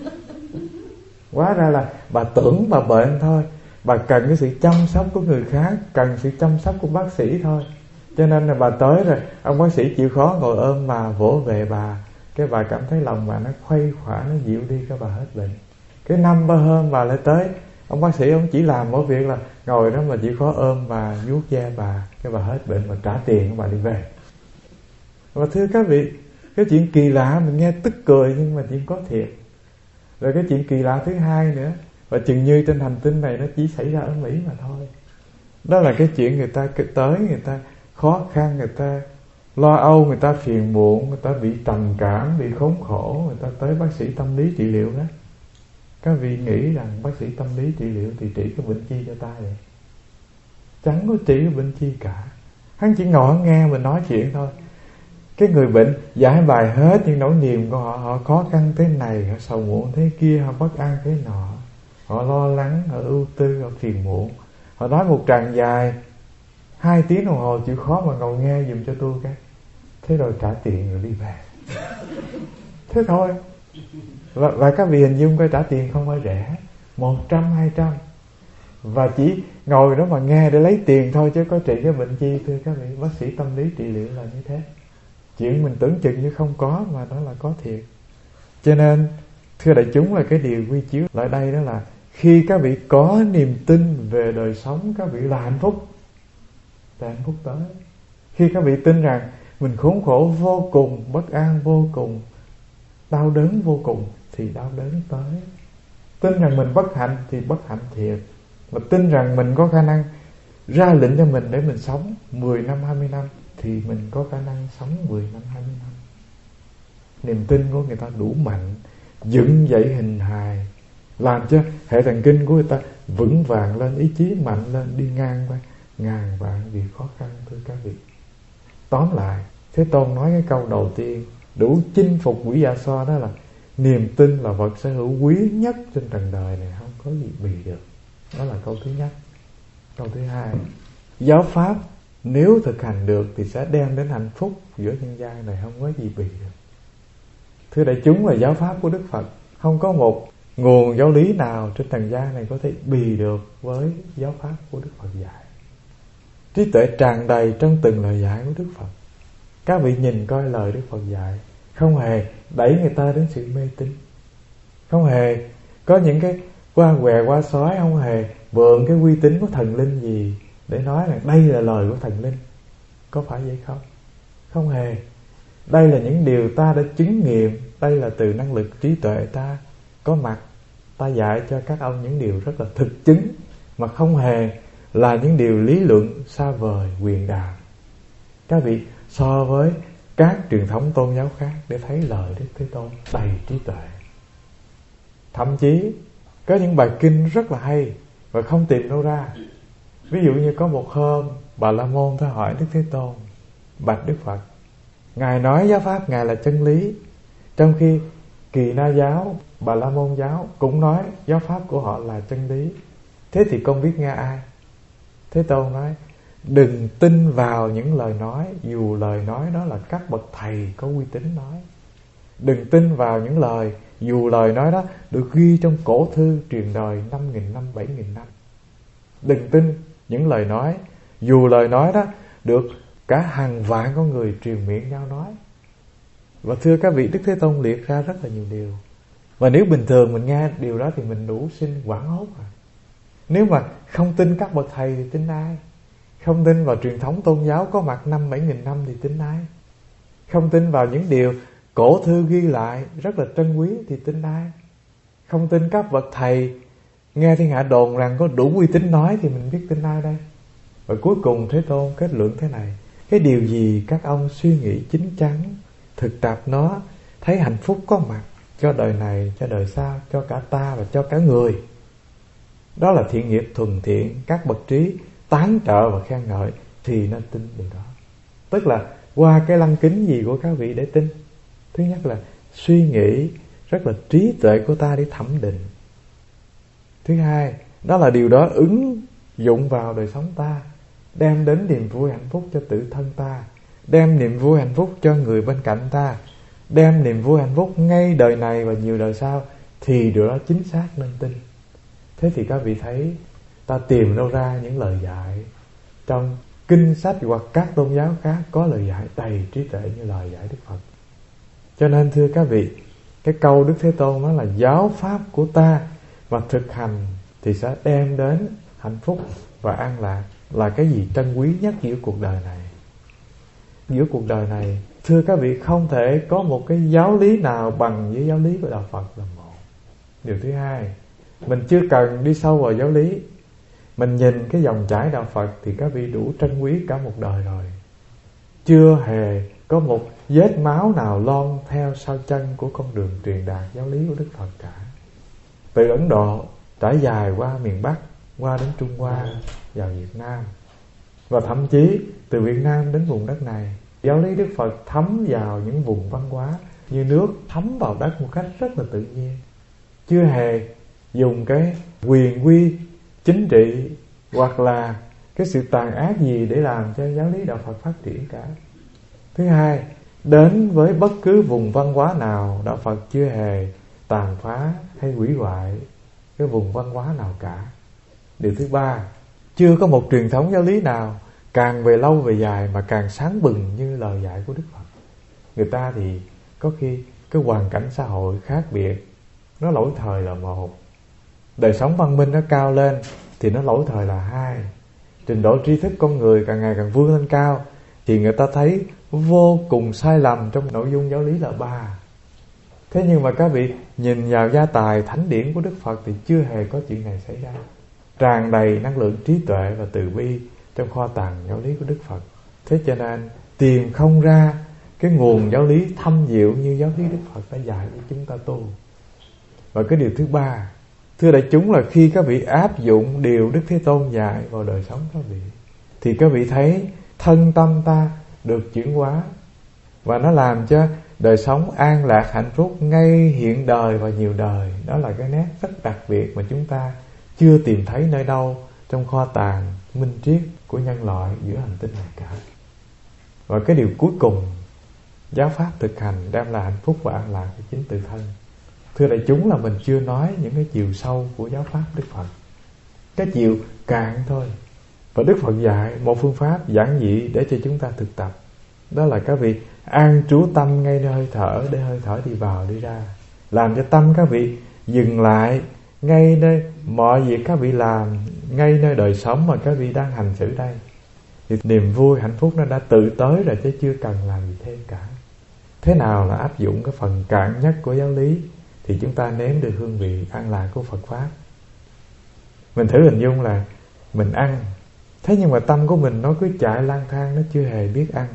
Hóa ra là bà tưởng bà bệnh thôi, bà cần cái sự chăm sóc của người khác, cần sự chăm sóc của bác sĩ thôi. Cho nên là bà tới rồi, ông bác sĩ chịu khó ngồi ôm bà, vỗ về bà, cái bà cảm thấy lòng bà nó khuây khỏa, nó dịu đi, cái bà hết bệnh. Cái năm ba hôm bà lại tới, ông bác sĩ ông chỉ làm mỗi việc là ngồi đó mà chịu khó ôm bà, vuốt da bà, cái bà hết bệnh, mà trả tiền bà đi về. Và thưa các vị, cái chuyện kỳ lạ mình nghe tức cười, nhưng mà chuyện có thiệt. Rồi cái chuyện kỳ lạ thứ hai nữa, và chừng như trên hành tinh này nó chỉ xảy ra ở Mỹ mà thôi. Đó là cái chuyện người ta tới, người ta khó khăn, người ta lo âu, người ta phiền muộn, người ta bị trầm cảm, bị khốn khổ, người ta tới bác sĩ tâm lý trị liệu đó. Các vị nghĩ rằng bác sĩ tâm lý trị liệu thì trị cái bệnh chi cho ta vậy? Chẳng có trị cái bệnh chi cả. Hắn chỉ ngồi nghe mình nói chuyện thôi. Cái người bệnh giải bài hết những nỗi niềm của họ. Họ khó khăn thế này, họ sầu muộn thế kia, họ bất an thế nọ, họ lo lắng, họ ưu tư, họ phiền muộn. Họ nói một tràng dài hai tiếng đồng hồ, chịu khó mà ngồi nghe giùm cho tôi cái. Thế rồi trả tiền rồi đi về. Thế thôi. Và, và các vị hình dung coi, trả tiền không phải rẻ, một trăm, hai trăm. Và chỉ ngồi đó mà nghe để lấy tiền thôi, chứ có trị cái bệnh chi. Thưa các vị, bác sĩ tâm lý trị liệu là như thế. Chuyện mình tưởng chừng như không có, mà nó là có thiệt. Cho nên thưa đại chúng, là cái điều quy chiếu lại đây đó là khi các vị có niềm tin về đời sống, các vị là hạnh phúc, là hạnh phúc tới. Khi các vị tin rằng mình khốn khổ vô cùng, bất an vô cùng, đau đớn vô cùng, thì đau đớn tới. Tin rằng mình bất hạnh thì bất hạnh thiệt. Và tin rằng mình có khả năng ra lệnh cho mình để mình sống mười năm, hai mươi năm, thì mình có khả năng sống mười năm, hai mươi năm. Niềm tin của người ta đủ mạnh, dựng dậy hình hài, làm cho hệ thần kinh của người ta vững vàng lên, ý chí mạnh lên, đi ngang qua ngàn vạn việc khó khăn. Thưa các vị, tóm lại, Thế Tôn nói cái câu đầu tiên đủ chinh phục quỷ dạ xoa, đó là niềm tin là vật sở hữu quý nhất trên trần đời này, không có gì bì được. Đó là câu thứ nhất. Câu thứ hai, giáo pháp nếu thực hành được thì sẽ đem đến hạnh phúc giữa nhân gian này, không có gì bì được. Thưa đại chúng, là giáo pháp của Đức Phật, không có một nguồn giáo lý nào trên trần gian này có thể bì được với giáo pháp của Đức Phật dạy. Trí tuệ tràn đầy trong từng lời dạy của Đức Phật. Các vị nhìn coi lời Đức Phật dạy không hề đẩy người ta đến sự mê tín, không hề có những cái qua què qua sói, không hề vượn cái uy tín của thần linh gì để nói là đây là lời của thần linh. Có phải vậy không? Không hề. Đây là những điều ta đã chứng nghiệm, đây là từ năng lực trí tuệ ta có mặt, ta dạy cho các ông những điều rất là thực chứng, mà không hề là những điều lý luận xa vời huyền đàm. Các vị so với các truyền thống tôn giáo khác để thấy lời Đức Thế Tôn đầy trí tuệ, Thậm chí có những bài kinh rất là hay và không tìm đâu ra. Ví dụ như có một hôm Bà La Môn tới hỏi Đức Thế Tôn: bạch Đức Phật, Ngài nói giáo pháp Ngài là chân lý, trong khi Kỳ Na giáo, Bà La Môn giáo cũng nói giáo pháp của họ là chân lý, thế thì con biết nghe ai? Thế Tôn nói: đừng tin vào những lời nói, dù lời nói đó là các bậc thầy có uy tín nói. Đừng tin vào những lời, dù lời nói đó được ghi trong cổ thư truyền đời năm nghìn năm, bảy nghìn năm. Đừng tin những lời nói, dù lời nói đó được cả hàng vạn con người truyền miệng nhau nói. Và thưa các vị, Đức Thế Tôn liệt ra rất là nhiều điều. Và nếu bình thường mình nghe điều đó thì mình đủ sinh hoảng hốt à. Nếu mà không tin các bậc thầy thì tin ai? Không tin vào truyền thống tôn giáo có mặt năm bảy nghìn năm thì tin ai? Không tin vào những điều cổ thư ghi lại rất là trân quý thì tin ai? Không tin các bậc thầy nghe thiên hạ đồn rằng có đủ uy tín nói thì mình biết tin ai đây? Và cuối cùng Thế Tôn kết luận thế này: cái điều gì các ông suy nghĩ chín chắn, thực tập nó, thấy hạnh phúc có mặt cho đời này, cho đời sau, cho cả ta và cho cả người, đó là thiện nghiệp thuần thiện, các bậc trí tán trợ và khen ngợi, thì nên tin điều đó. Tức là qua cái lăng kính gì của các vị để tin? Thứ nhất là suy nghĩ rất là trí tuệ của ta để thẩm định. Thứ hai, đó là điều đó ứng dụng vào đời sống ta, đem đến niềm vui hạnh phúc cho tự thân ta, đem niềm vui hạnh phúc cho người bên cạnh ta, đem niềm vui hạnh phúc ngay đời này và nhiều đời sau, thì điều đó chính xác nên tin. Thế thì các vị thấy ta tìm đâu ra những lời dạy trong kinh sách hoặc các tôn giáo khác có lời dạy đầy trí tuệ như lời dạy Đức Phật. Cho nên thưa các vị, cái câu Đức Thế Tôn nói là giáo pháp của ta mà thực hành thì sẽ đem đến hạnh phúc và an lạc, là cái gì trân quý nhất giữa cuộc đời này. Giữa cuộc đời này, thưa các vị, không thể có một cái giáo lý nào bằng với giáo lý của Đạo Phật là một. Điều thứ hai, mình chưa cần đi sâu vào giáo lý, mình nhìn cái dòng chảy Đạo Phật thì các vị đủ trân quý cả một đời rồi. Chưa hề có một vết máu nào lon theo sau chân của con đường truyền đạt giáo lý của Đức Phật cả. Từ Ấn Độ trải dài qua miền Bắc, qua đến Trung Hoa, vào Việt Nam, và thậm chí từ Việt Nam đến vùng đất này, giáo lý Đức Phật thấm vào những vùng văn hóa như nước thấm vào đất một cách rất là tự nhiên. Chưa hề dùng cái quyền quy chính trị hoặc là cái sự tàn ác gì để làm cho giáo lý Đạo Phật phát triển cả. Thứ hai, đến với bất cứ vùng văn hóa nào, Đạo Phật chưa hề tàn phá hay hủy hoại cái vùng văn hóa nào cả. Điều thứ ba, chưa có một truyền thống giáo lý nào càng về lâu về dài mà càng sáng bừng như lời dạy của Đức Phật. Người ta thì có khi cái hoàn cảnh xã hội khác biệt, nó lỗi thời là một, đời sống văn minh nó cao lên thì nó lỗi thời là hai, trình độ tri thức con người càng ngày càng vươn lên cao thì người ta thấy vô cùng sai lầm trong nội dung giáo lý là ba. Thế nhưng mà các vị nhìn vào gia tài thánh điển của Đức Phật thì chưa hề có chuyện này xảy ra, tràn đầy năng lượng trí tuệ và từ bi trong kho tàng giáo lý của Đức Phật. Thế cho nên tìm không ra cái nguồn giáo lý thâm diệu như giáo lý Đức Phật đã dạy cho chúng ta tu. Và cái điều thứ ba, thưa đại chúng, là khi các vị áp dụng điều Đức Thế Tôn dạy vào đời sống các vị thì các vị thấy thân tâm ta được chuyển hóa, và nó làm cho đời sống an lạc hạnh phúc ngay hiện đời và nhiều đời. Đó là cái nét rất đặc biệt mà chúng ta chưa tìm thấy nơi đâu trong kho tàng minh triết của nhân loại giữa hành tinh này cả. Và cái điều cuối cùng, giáo pháp thực hành đem lại hạnh phúc và an lạc cho chính tự thân. Thưa đại chúng, là mình chưa nói những cái chiều sâu của giáo pháp Đức Phật, cái chiều cạn thôi. Và Đức Phật dạy một phương pháp giản dị để cho chúng ta thực tập. Đó là các vị an trú tâm ngay nơi hơi thở, để hơi thở đi vào đi ra, làm cho tâm các vị dừng lại ngay nơi mọi việc các vị làm, ngay nơi đời sống mà các vị đang hành xử đây, thì niềm vui hạnh phúc nó đã tự tới rồi, chứ chưa cần làm gì thêm cả. Thế nào là áp dụng cái phần cạn nhất của giáo lý thì chúng ta nếm được hương vị an lạc của Phật pháp. Mình thử hình dung là mình ăn, thế nhưng mà tâm của mình nó cứ chạy lang thang, nó chưa hề biết ăn.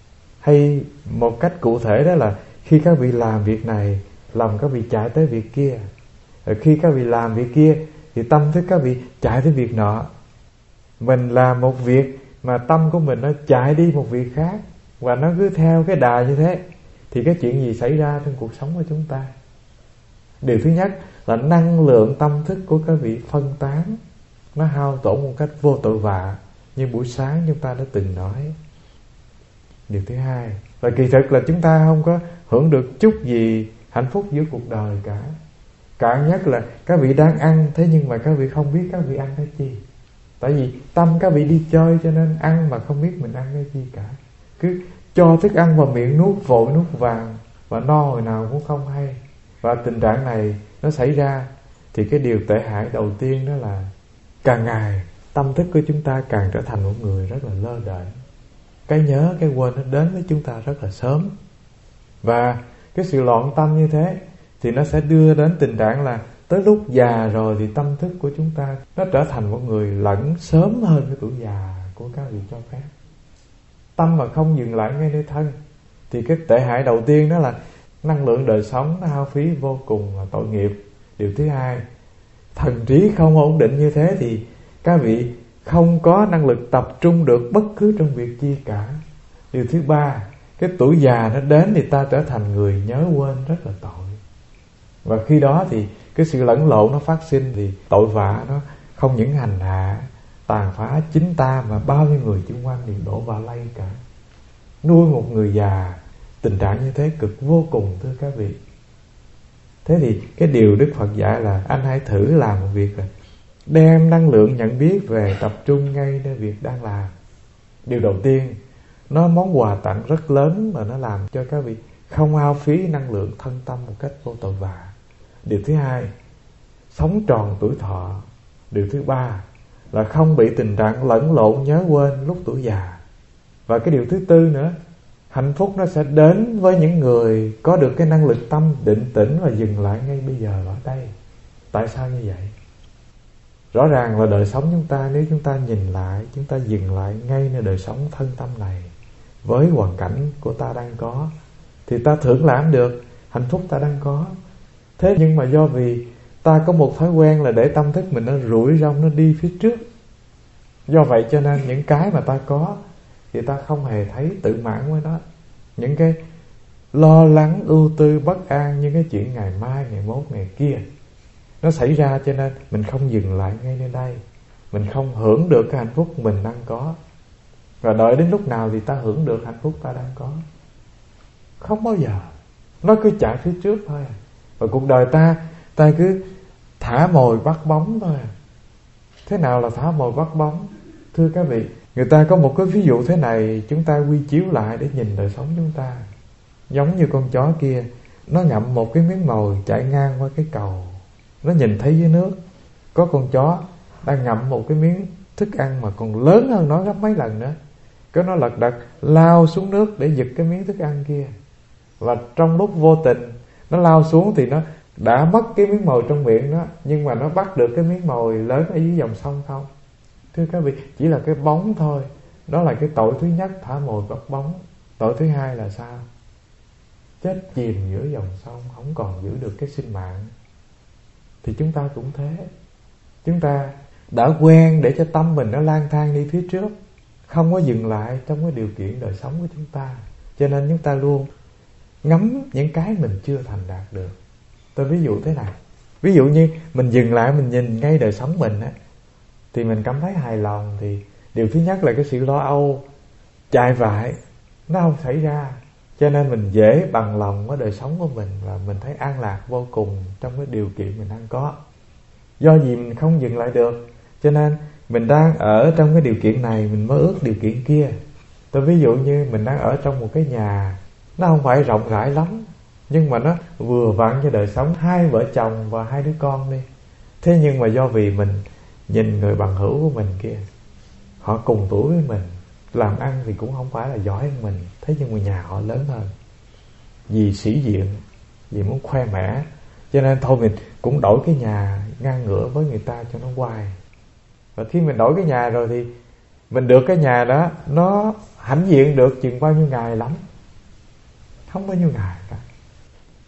Hay một cách cụ thể đó là khi các vị làm việc này, lòng các vị chạy tới việc kia, Rồi khi các vị làm việc kia thì tâm thức các vị chạy tới việc nọ. Mình làm một việc mà tâm của mình nó chạy đi một việc khác, và nó cứ theo cái đà như thế, thì cái chuyện gì xảy ra trong cuộc sống của chúng ta? Điều thứ nhất là năng lượng tâm thức của các vị phân tán, nó hao tổn một cách vô tội vạ, như buổi sáng chúng ta đã từng nói. Điều thứ hai là kỳ thực là chúng ta không có hưởng được chút gì hạnh phúc giữa cuộc đời cả. Cạn nhất là các vị đang ăn, thế nhưng mà các vị không biết các vị ăn cái gì. Tại vì tâm các vị đi chơi cho nên ăn mà không biết mình ăn cái gì cả. Cứ cho thức ăn vào miệng nuốt vội nuốt vàng, và no hồi nào cũng không hay. Và tình trạng này nó xảy ra thì cái điều tệ hại đầu tiên đó là càng ngày tâm thức của chúng ta càng trở thành một người rất là lơ đễnh. Cái nhớ, cái quên nó đến với chúng ta rất là sớm. Và cái sự loạn tâm như thế thì nó sẽ đưa đến tình trạng là tới lúc già rồi thì tâm thức của chúng ta nó trở thành một người lẫn sớm hơn cái tuổi già của các vị cho phép. Tâm mà không dừng lại ngay nơi thân thì cái tệ hại đầu tiên đó là năng lượng đời sống nó hao phí vô cùng là tội nghiệp. Điều thứ hai, thần trí không ổn định như thế thì các vị không có năng lực tập trung được bất cứ trong việc chi cả. Điều thứ ba, cái tuổi già nó đến thì ta trở thành người nhớ quên rất là tội. Và khi đó thì cái sự lẫn lộn nó phát sinh, thì tội vạ nó không những hành hạ, tàn phá chính ta, mà bao nhiêu người xung quanh đều đổ vào lây cả. Nuôi một người già tình trạng như thế cực vô cùng, thưa các vị. Thế thì cái điều Đức Phật dạy là anh hãy thử làm một việc là đem năng lượng nhận biết về tập trung ngay nơi việc đang làm. Điều đầu tiên, nó món quà tặng rất lớn mà nó làm cho các vị không hao phí năng lượng thân tâm một cách vô tội vạ. Điều thứ hai, sống tròn tuổi thọ. Điều thứ ba là không bị tình trạng lẫn lộn nhớ quên lúc tuổi già. Và cái điều thứ tư nữa, hạnh phúc nó sẽ đến với những người có được cái năng lực tâm định tĩnh và dừng lại ngay bây giờ ở đây. Tại sao như vậy? Rõ ràng là đời sống chúng ta, nếu chúng ta nhìn lại, chúng ta dừng lại ngay nơi đời sống thân tâm này, với hoàn cảnh của ta đang có, thì ta thưởng lãm được hạnh phúc ta đang có. Thế nhưng mà do vì ta có một thói quen là để tâm thức mình nó rủi rong, nó đi phía trước, do vậy cho nên những cái mà ta có thì ta không hề thấy tự mãn với nó. Những cái lo lắng, ưu tư, bất an, những cái chuyện ngày mai, ngày mốt, ngày kia nó xảy ra, cho nên mình không dừng lại ngay nơi đây. Mình không hưởng được cái hạnh phúc mình đang có. Và đợi đến lúc nào thì ta hưởng được hạnh phúc ta đang có? Không bao giờ. Nó cứ chạy phía trước thôi. Và cuộc đời ta, ta cứ thả mồi bắt bóng thôi. Thế nào là thả mồi bắt bóng? Thưa các vị, người ta có một cái ví dụ thế này, chúng ta quy chiếu lại để nhìn đời sống chúng ta. Giống như con chó kia, nó ngậm một cái miếng mồi chạy ngang qua cái cầu. Nó nhìn thấy dưới nước có con chó đang ngậm một cái miếng thức ăn mà còn lớn hơn nó gấp mấy lần nữa. Cái nó lật đật lao xuống nước để giật cái miếng thức ăn kia. Và trong lúc vô tình nó lao xuống thì nó đã mất cái miếng mồi trong miệng nó, nhưng mà nó bắt được cái miếng mồi lớn ở dưới dòng sông không? Thưa các vị, chỉ là cái bóng thôi. Đó là cái tội thứ nhất, thả mồi bắt bóng. Tội thứ hai là sao? Chết chìm giữa dòng sông, không còn giữ được cái sinh mạng. Thì chúng ta cũng thế. Chúng ta đã quen để cho tâm mình nó lang thang đi phía trước, không có dừng lại trong cái điều kiện đời sống của chúng ta. Cho nên chúng ta luôn ngắm những cái mình chưa thành đạt được. Tôi ví dụ thế này. Ví dụ như mình dừng lại, mình nhìn ngay đời sống mình á, thì mình cảm thấy hài lòng. Thì điều thứ nhất là cái sự lo âu, chạy vại nó không xảy ra. Cho nên mình dễ bằng lòng với đời sống của mình, và mình thấy an lạc vô cùng trong cái điều kiện mình đang có. Do gì mình không dừng lại được, cho nên mình đang ở trong cái điều kiện này, mình mới ước điều kiện kia. Tôi ví dụ như mình đang ở trong một cái nhà, nó không phải rộng rãi lắm, nhưng mà nó vừa vặn cho đời sống hai vợ chồng và hai đứa con đi. Thế nhưng mà do vì mình nhìn người bằng hữu của mình kia, họ cùng tuổi với mình, làm ăn thì cũng không phải là giỏi hơn mình, thế nhưng mà nhà họ lớn hơn. Vì sĩ diện, vì muốn khoe mẽ, cho nên thôi mình cũng đổi cái nhà ngang ngửa với người ta cho nó hoài. Và khi mình đổi cái nhà rồi thì mình được cái nhà đó, nó hãnh diện được chừng bao nhiêu ngày lắm, không bao nhiêu ngày cả.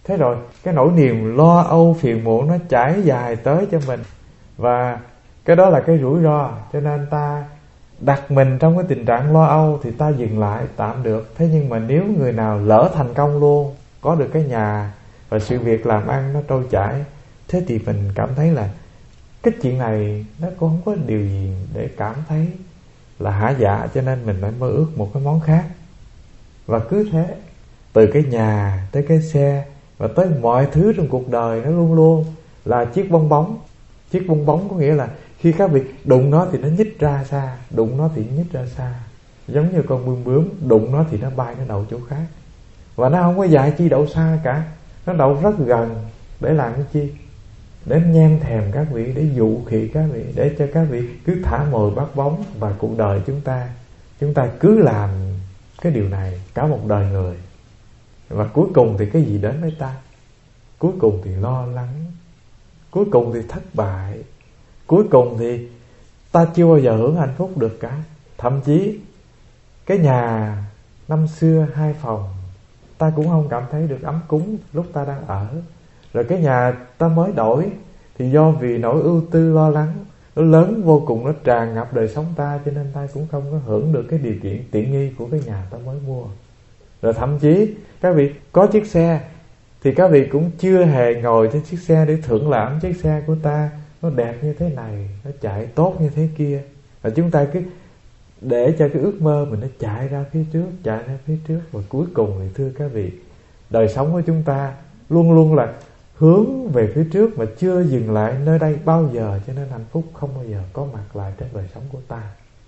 Thế rồi cái nỗi niềm lo âu phiền muộn nó trải dài tới cho mình, và cái đó là cái rủi ro. Cho nên ta đặt mình trong cái tình trạng lo âu thì ta dừng lại tạm được. Thế nhưng mà nếu người nào lỡ thành công luôn, có được cái nhà và sự việc làm ăn nó trôi chảy, thế thì mình cảm thấy là cái chuyện này nó cũng không có điều gì để cảm thấy là hả dạ, cho nên mình lại mơ ước một cái món khác. Và cứ thế, từ cái nhà tới cái xe và tới mọi thứ trong cuộc đời, nó luôn luôn là chiếc bong bóng. Chiếc bong bóng có nghĩa là khi các vị đụng nó thì nó nhích ra xa, đụng nó thì nhích ra xa. Giống như con bướm bướm, đụng nó thì nó bay, nó đậu chỗ khác. Và nó không có dạy chi đậu xa cả, nó đậu rất gần. Để làm cái chi? Để nhem thèm các vị, để dụ khị các vị, để cho các vị cứ thả mồi bắt bóng. Và cuộc đời chúng ta, chúng ta cứ làm cái điều này cả một đời người. Và cuối cùng thì cái gì đến với ta? Cuối cùng thì lo lắng, cuối cùng thì thất bại, cuối cùng thì ta chưa bao giờ hưởng hạnh phúc được cả. Thậm chí cái nhà năm xưa hai phòng, ta cũng không cảm thấy được ấm cúng lúc ta đang ở. Rồi cái nhà ta mới đổi thì do vì nỗi ưu tư lo lắng nó lớn vô cùng, nó tràn ngập đời sống ta, cho nên ta cũng không có hưởng được cái điều kiện tiện nghi của cái nhà ta mới mua. Rồi thậm chí các vị có chiếc xe thì các vị cũng chưa hề ngồi trên chiếc xe để thưởng lãm chiếc xe của ta, nó đẹp như thế này, nó chạy tốt như thế kia. Và chúng ta cứ để cho cái ước mơ mình nó chạy ra phía trước, chạy ra phía trước. Và cuối cùng thì thưa các vị, đời sống của chúng ta luôn luôn là hướng về phía trước mà chưa dừng lại nơi đây bao giờ. Cho nên hạnh phúc không bao giờ có mặt lại trên đời sống của ta.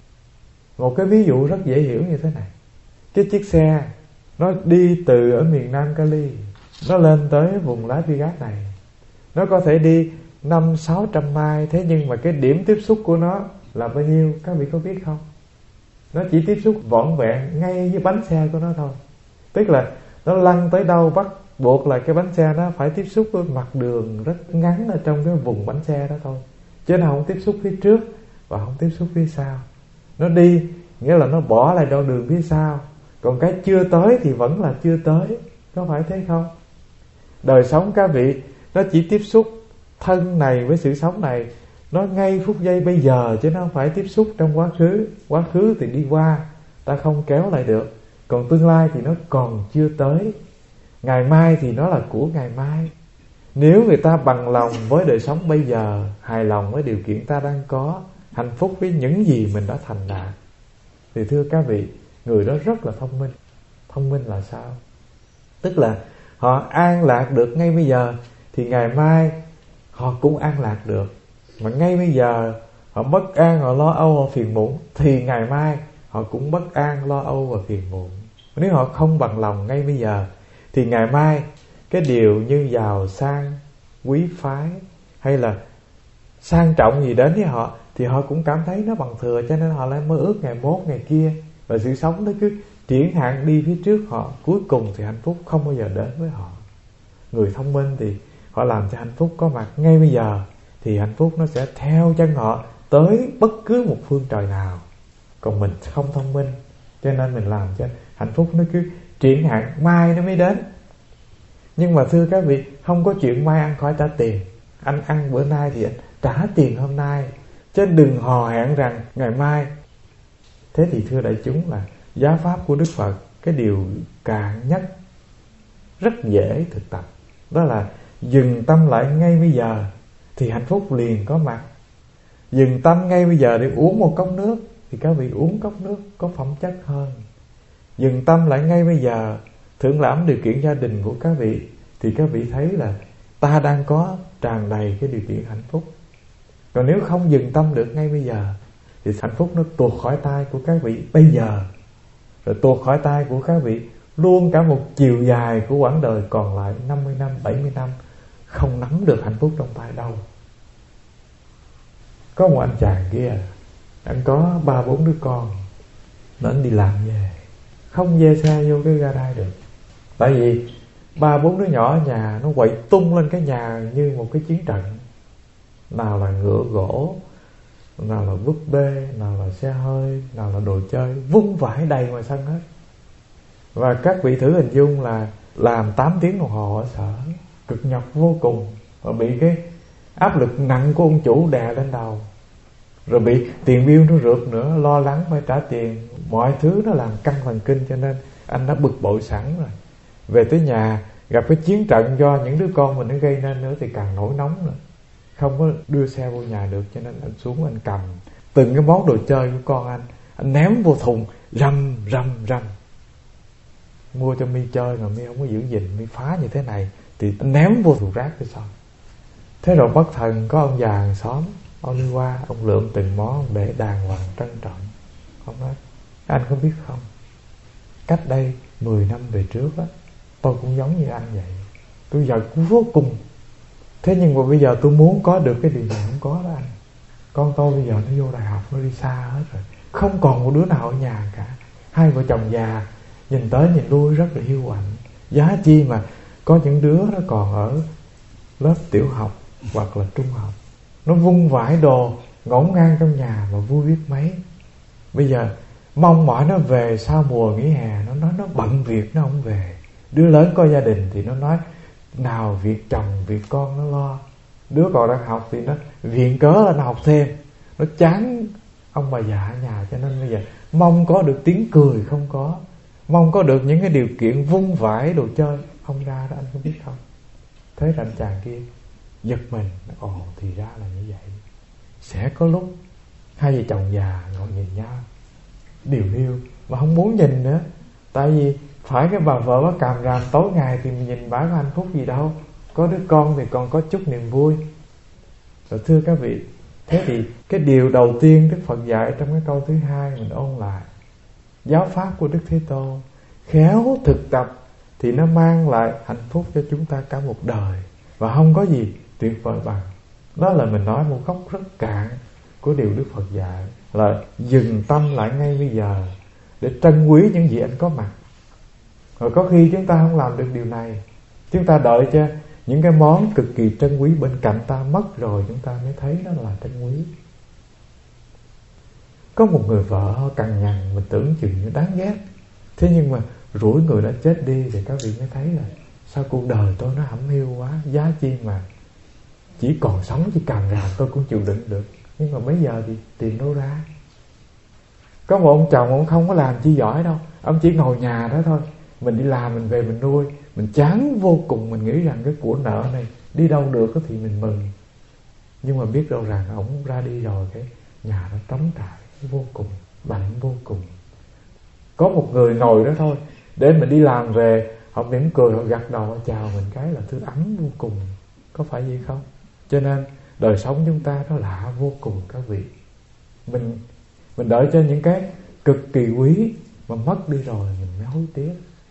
Một cái ví dụ rất dễ hiểu như thế này. Cái chiếc xe nó đi từ ở miền Nam Cali, nó lên tới vùng Las Vegas này, nó có thể đi năm sáu trăm mai. Thế nhưng mà cái điểm tiếp xúc của nó là bao nhiêu các vị có biết không? Nó chỉ tiếp xúc vỏn vẹn ngay với bánh xe của nó thôi. Tức là nó lăn tới đâu bắt buộc là cái bánh xe nó phải tiếp xúc với mặt đường rất ngắn ở trong cái vùng bánh xe đó thôi, chứ nó không tiếp xúc phía trước và không tiếp xúc phía sau. Nó đi nghĩa là nó bỏ lại đoạn đường phía sau, còn cái chưa tới thì vẫn là chưa tới. Có phải thế không? Đời sống các vị nó chỉ tiếp xúc thân này với sự sống này, nó ngay phút giây bây giờ, chứ nó không phải tiếp xúc trong quá khứ. Quá khứ thì đi qua, ta không kéo lại được. Còn tương lai thì nó còn chưa tới. Ngày mai thì nó là của ngày mai. Nếu người ta bằng lòng với đời sống bây giờ, hài lòng với điều kiện ta đang có, hạnh phúc với những gì mình đã thành đạt, thì thưa các vị, người đó rất là thông minh. Thông minh là sao? Tức là họ an lạc được ngay bây giờ, thì ngày mai họ cũng an lạc được. Mà ngay bây giờ họ bất an, họ lo âu, họ phiền muộn, thì ngày mai họ cũng bất an, lo âu và phiền muộn. Nếu họ không bằng lòng ngay bây giờ, thì ngày mai cái điều như giàu sang, quý phái hay là sang trọng gì đến với họ, thì họ cũng cảm thấy nó bằng thừa. Cho nên họ lại mơ ước ngày mốt, ngày kia. Và sự sống nó cứ triển hạn đi phía trước họ. Cuối cùng thì hạnh phúc không bao giờ đến với họ. Người thông minh thì họ làm cho hạnh phúc có mặt ngay bây giờ, thì hạnh phúc nó sẽ theo chân họ tới bất cứ một phương trời nào. Còn mình không thông minh, cho nên mình làm cho hạnh phúc nó cứ triển hạn, mai nó mới đến. Nhưng mà thưa các vị, không có chuyện mai ăn khỏi trả tiền. Anh ăn bữa nay thì anh trả tiền hôm nay, chứ đừng hò hẹn rằng ngày mai. Thế thì thưa đại chúng, là giáo pháp của Đức Phật, cái điều cạn nhất, rất dễ thực tập, đó là dừng tâm lại ngay bây giờ, thì hạnh phúc liền có mặt. Dừng tâm ngay bây giờ để uống một cốc nước, thì các vị uống cốc nước có phẩm chất hơn. Dừng tâm lại ngay bây giờ, thưởng lãm điều kiện gia đình của các vị, thì các vị thấy là ta đang có tràn đầy cái điều kiện hạnh phúc. Còn nếu không dừng tâm được ngay bây giờ, thì hạnh phúc nó tuột khỏi tay của các vị bây giờ, rồi tuột khỏi tay của các vị luôn cả một chiều dài của quãng đời còn lại năm mươi năm, bảy mươi năm, không nắm được hạnh phúc trong tay đâu. Có một anh chàng kia, anh có ba bốn đứa con, anh đi làm về, không dê xe vô cái garage được. Tại vì ba bốn đứa nhỏ ở nhà nó quậy tung lên cái nhà như một cái chiến trận. Nào là ngựa gỗ, nào là búp bê, nào là xe hơi, nào là đồ chơi, vung vãi đầy ngoài sân hết. Và các vị thử hình dung là làm tám tiếng đồng hồ ở sở, cực nhọc vô cùng, và bị cái áp lực nặng của ông chủ đè lên đầu, rồi bị tiền bill nó rượt nữa, lo lắng phải trả tiền, mọi thứ nó làm căng thần kinh, cho nên anh đã bực bội sẵn rồi. Về tới nhà gặp cái chiến trận do những đứa con mình nó gây nên nữa thì càng nổi nóng nữa, không có đưa xe vô nhà được, cho nên anh xuống anh cầm từng cái món đồ chơi của con anh, anh ném vô thùng, rầm rầm rầm. Mua cho Mi chơi mà Mi không có giữ gìn, Mi phá như thế này thì anh ném vô thùng rác cho xong. Thế rồi bất thần có ông già hàng xóm, ông đi qua, ông lượm từng món, ông để đàng hoàng trân trọng. Ông nói, anh có biết không, cách đây mười năm về trước á, tôi cũng giống như anh vậy. Tôi giận cũng vô cùng. Thế nhưng mà bây giờ tôi muốn có được cái điều này không có đó anh. Con tôi bây giờ nó vô đại học, nó đi xa hết rồi, không còn một đứa nào ở nhà cả. Hai vợ chồng già nhìn tới nhìn lui rất là hiu quạnh. Giá chi mà có những đứa nó còn ở lớp tiểu học hoặc là trung học, nó vung vãi đồ ngổn ngang trong nhà mà vui biết mấy. Bây giờ mong mỏi nó về sau mùa nghỉ hè, nó nói nó bận việc nó không về. Đứa lớn có gia đình thì nó nói nào việc chồng việc con nó lo. Đứa còn đang học thì nó viện cớ là nó học thêm. Nó chán ông bà già ở nhà, cho nên bây giờ mong có được tiếng cười không có, mong có được những cái điều kiện vung vãi đồ chơi không ra đó, anh có biết không? Thế ra anh chàng kia giật mình, ồ thì ra là như vậy. Sẽ có lúc hai vợ chồng già ngồi nhìn nhau điều hiu mà không muốn nhìn nữa. Tại vì phải cái bà vợ bà càm ràm tối ngày thì mình nhìn bả có hạnh phúc gì đâu. Có đứa con thì còn có chút niềm vui. Rồi thưa các vị, thế thì cái điều đầu tiên Đức Phật dạy trong cái câu thứ hai mình ôn lại, giáo pháp của Đức Thế Tôn khéo thực tập thì nó mang lại hạnh phúc cho chúng ta cả một đời, và không có gì tuyệt vời bằng. Đó là mình nói một góc rất cạn của điều Đức Phật dạy, là dừng tâm lại ngay bây giờ để trân quý những gì anh có mặt. Rồi có khi chúng ta không làm được điều này, chúng ta đợi cho những cái món cực kỳ trân quý bên cạnh ta mất rồi chúng ta mới thấy nó là trân quý. Có một người vợ cằn nhằn, mình tưởng chừng như đáng ghét, thế nhưng mà rủi người đã chết đi thì các vị mới thấy là sao cuộc đời tôi nó hẩm hiu quá, giá chi mà chỉ còn sống chỉ càm ràm tôi cũng chịu đựng được. Nhưng mà bây giờ thì tìm đâu ra. Có một ông chồng, ông không có làm chi giỏi đâu, ông chỉ ngồi nhà đó thôi. Mình đi làm mình về mình nuôi, mình chán vô cùng, mình nghĩ rằng cái của nợ này đi đâu được thì mình mừng. Nhưng mà biết đâu rằng ông ra đi rồi, cái nhà nó trống trải vô cùng, lạnh vô cùng. Có một người ngồi đó thôi, để mình đi làm về, họ mỉm cười, họ gật đầu, họ chào mình cái là thứ ấm vô cùng. Có phải vậy không? Cho nên đời sống chúng ta nó lạ vô cùng các vị. Mình mình đợi cho những cái cực kỳ quý mà mất đi rồi mình mới hối tiếc.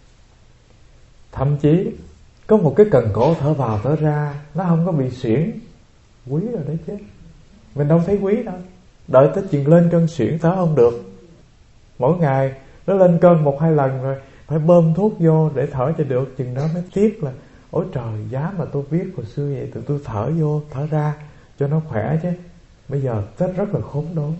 Thậm chí có một cái cần cổ thở vào thở ra, nó không có bị xuyễn, quý rồi đấy chứ. Mình đâu thấy quý đâu. Đợi tới chuyện lên cơn xuyễn thở không được. Mỗi ngày nó lên cơn một hai lần rồi phải bơm thuốc vô để thở cho được. Chừng đó mới tiếc là ôi trời, giá mà tôi biết hồi xưa vậy, tụi tôi thở vô thở ra cho nó khỏe chứ. Bây giờ Tết rất là khốn đốn.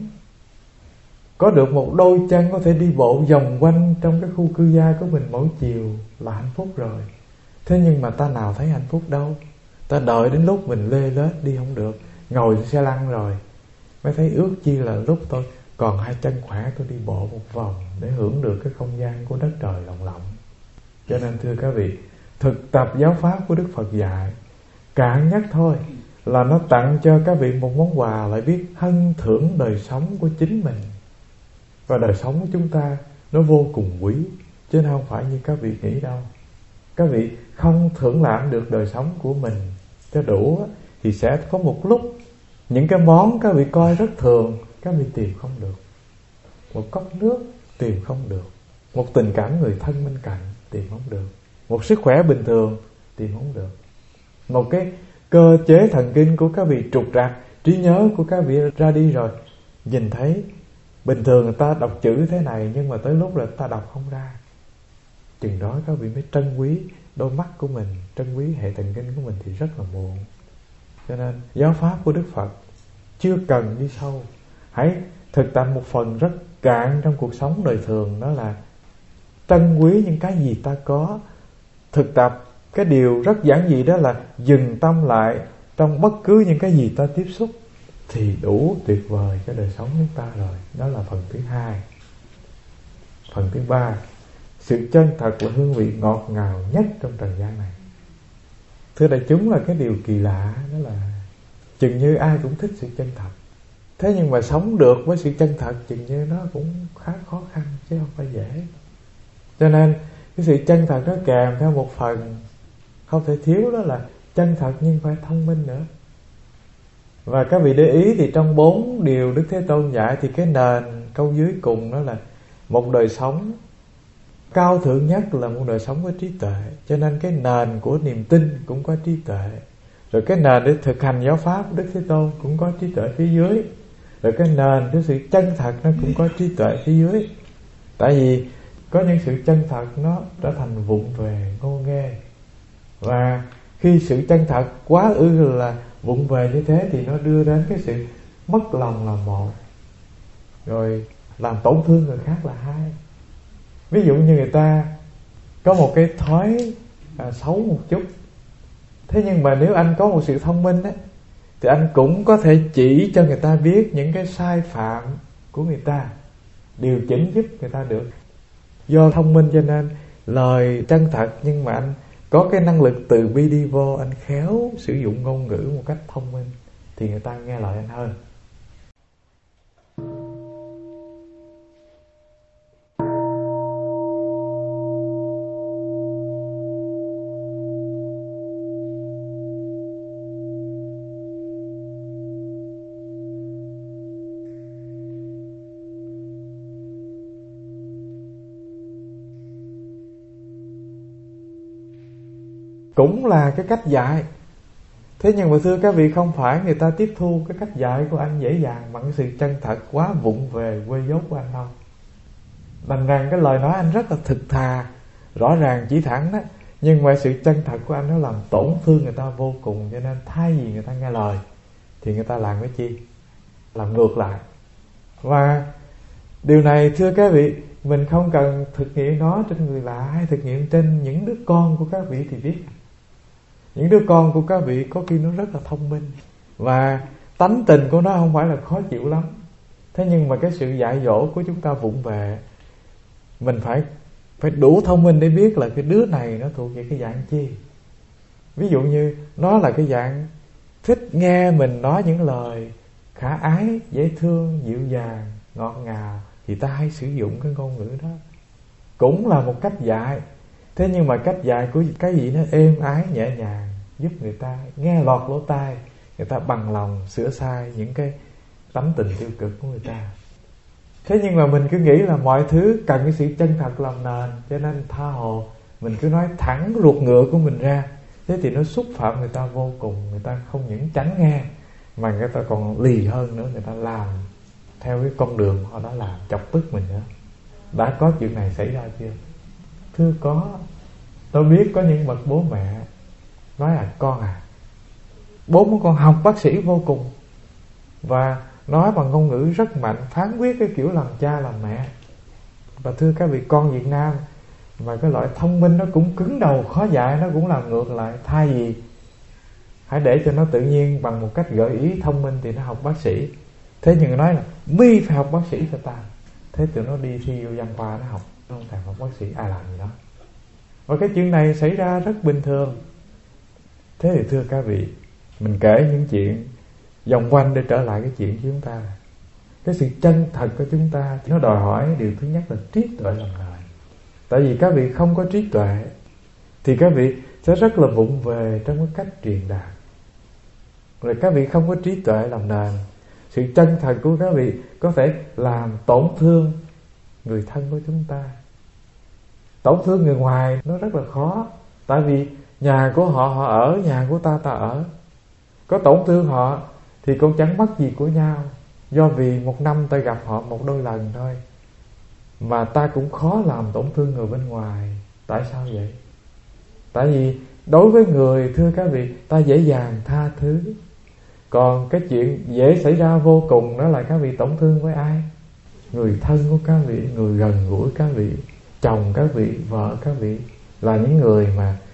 Có được một đôi chân có thể đi bộ vòng quanh trong cái khu cư gia của mình mỗi chiều là hạnh phúc rồi. Thế nhưng mà ta nào thấy hạnh phúc đâu. Ta đợi đến lúc mình lê lết đi không được, ngồi trên xe lăn rồi mới thấy ước chi là lúc tôi còn hai chân khỏe, tôi đi bộ một vòng để hưởng được cái không gian của đất trời lộng lộng. Cho nên thưa các vị, thực tập giáo pháp của Đức Phật dạy, cạn nhất thôi là nó tặng cho các vị một món quà, lại biết hân thưởng đời sống của chính mình. Và đời sống của chúng ta nó vô cùng quý, chứ không phải như các vị nghĩ đâu. Các vị không thưởng lãm được đời sống của mình cho đủ thì sẽ có một lúc những cái món các vị coi rất thường, các vị tìm không được. Một cốc nước tìm không được, một tình cảm người thân bên cạnh tìm không được, một sức khỏe bình thường tìm không được, một cái cơ chế thần kinh của các vị trục trặc, trí nhớ của các vị ra đi rồi. Nhìn thấy bình thường người ta đọc chữ thế này, nhưng mà tới lúc là ta đọc không ra. Chừng đó các vị mới trân quý đôi mắt của mình, trân quý hệ thần kinh của mình thì rất là muộn. Cho nên giáo pháp của Đức Phật chưa cần đi sâu, hãy thực tập một phần rất cạn trong cuộc sống đời thường, đó là trân quý những cái gì ta có, thực tập cái điều rất giản dị, đó là dừng tâm lại trong bất cứ những cái gì ta tiếp xúc, thì đủ tuyệt vời cho đời sống chúng ta rồi. Đó là phần thứ hai. Phần thứ ba, sự chân thật là hương vị ngọt ngào nhất trong trần gian này. Thưa đại chúng, là cái điều kỳ lạ, đó là chừng như ai cũng thích sự chân thật. Thế nhưng mà sống được với sự chân thật chừng như nó cũng khá khó khăn, chứ không phải dễ. Cho nên cái sự chân thật nó kèm theo một phần không thể thiếu, đó là chân thật nhưng phải thông minh nữa. Và các vị để ý thì trong bốn điều Đức Thế Tôn dạy thì cái nền câu dưới cùng đó là một đời sống cao thượng nhất là một đời sống có trí tuệ. Cho nên cái nền của niềm tin cũng có trí tuệ. Rồi cái nền để thực hành giáo pháp Đức Thế Tôn cũng có trí tuệ phía dưới. Rồi cái nền của sự chân thật nó cũng có trí tuệ phía dưới. Tại vì có những sự chân thật nó trở thành vụng về, ngô nghê. Và khi sự chân thật quá ư là vụng về như thế thì nó đưa đến cái sự mất lòng là một, rồi làm tổn thương người khác là hai. Ví dụ như người ta có một cái thói à, xấu một chút, thế nhưng mà nếu anh có một sự thông minh á, thì anh cũng có thể chỉ cho người ta biết những cái sai phạm của người ta, điều chỉnh giúp người ta được. Do thông minh cho nên lời chân thật, nhưng mà anh có cái năng lực từ bi đi vô, anh khéo sử dụng ngôn ngữ một cách thông minh, thì người ta nghe lời anh hơn. Cũng là cái cách dạy. Thế nhưng mà thưa các vị, không phải người ta tiếp thu cái cách dạy của anh dễ dàng bằng cái sự chân thật quá vụng về quê dốt của anh đâu. Đành rằng cái lời nói anh rất là thực thà, rõ ràng chỉ thẳng đó, nhưng mà sự chân thật của anh nó làm tổn thương người ta vô cùng. Cho nên thay vì người ta nghe lời thì người ta làm cái chi? Làm ngược lại. Và điều này thưa các vị, mình không cần thực nghiệm nó trên người lạ hay thực nghiệm trên những đứa con của các vị thì biết. Những đứa con của các vị có khi nó rất là thông minh, và tánh tình của nó không phải là khó chịu lắm. Thế nhưng mà cái sự dạy dỗ của chúng ta vụng về, mình phải phải đủ thông minh để biết là cái đứa này nó thuộc về cái dạng chi. Ví dụ như nó là cái dạng thích nghe mình nói những lời khả ái, dễ thương, dịu dàng, ngọt ngào, thì ta hay sử dụng cái ngôn ngữ đó. Cũng là một cách dạy. Thế nhưng mà cách dạy của cái gì nó êm ái, nhẹ nhàng, giúp người ta nghe lọt lỗ tai, người ta bằng lòng sửa sai những cái tánh tình tiêu cực của người ta. Thế nhưng mà mình cứ nghĩ là mọi thứ cần cái sự chân thật làm nền, cho nên tha hồ mình cứ nói thẳng ruột ngựa của mình ra. Thế thì nó xúc phạm người ta vô cùng. Người ta không những tránh nghe, mà người ta còn lì hơn nữa, người ta làm theo cái con đường họ đã làm, chọc tức mình nữa. Đã có chuyện này xảy ra chưa? Thưa có. Tôi biết có những bậc bố mẹ nói là con à, bố muốn con học bác sĩ vô cùng, và nói bằng ngôn ngữ rất mạnh, phán quyết cái kiểu làm cha làm mẹ. Và thưa các vị, con Việt Nam mà cái loại thông minh nó cũng cứng đầu khó dạy, nó cũng làm ngược lại. Thay vì hãy để cho nó tự nhiên bằng một cách gợi ý thông minh thì nó học bác sĩ. Thế nhưng nói là mi phải học bác sĩ cho ta, thế tụi nó đi thi vô văn khoa nó học, nó không thèm học bác sĩ, ai làm gì đó. Và cái chuyện này xảy ra rất bình thường. Thế thì thưa các vị, mình kể những chuyện vòng quanh để trở lại cái chuyện của chúng ta. Cái sự chân thật của chúng ta nó đòi hỏi điều thứ nhất là trí tuệ làm nền. Tại vì các vị không có trí tuệ thì các vị sẽ rất là vụng về trong cái cách truyền đạt. Rồi các vị không có trí tuệ làm nền, sự chân thật của các vị có thể làm tổn thương người thân của chúng ta. Tổn thương người ngoài nó rất là khó, tại vì nhà của họ họ ở, nhà của ta ta ở. Có tổn thương họ thì cũng chẳng mất gì của nhau, do vì một năm ta gặp họ một đôi lần thôi, mà ta cũng khó làm tổn thương người bên ngoài. Tại sao vậy? Tại vì đối với người, thưa các vị, ta dễ dàng tha thứ. Còn cái chuyện dễ xảy ra vô cùng đó là các vị tổn thương với ai? Người thân của các vị, người gần gũi các vị, chồng các vị, vợ các vị, là những người mà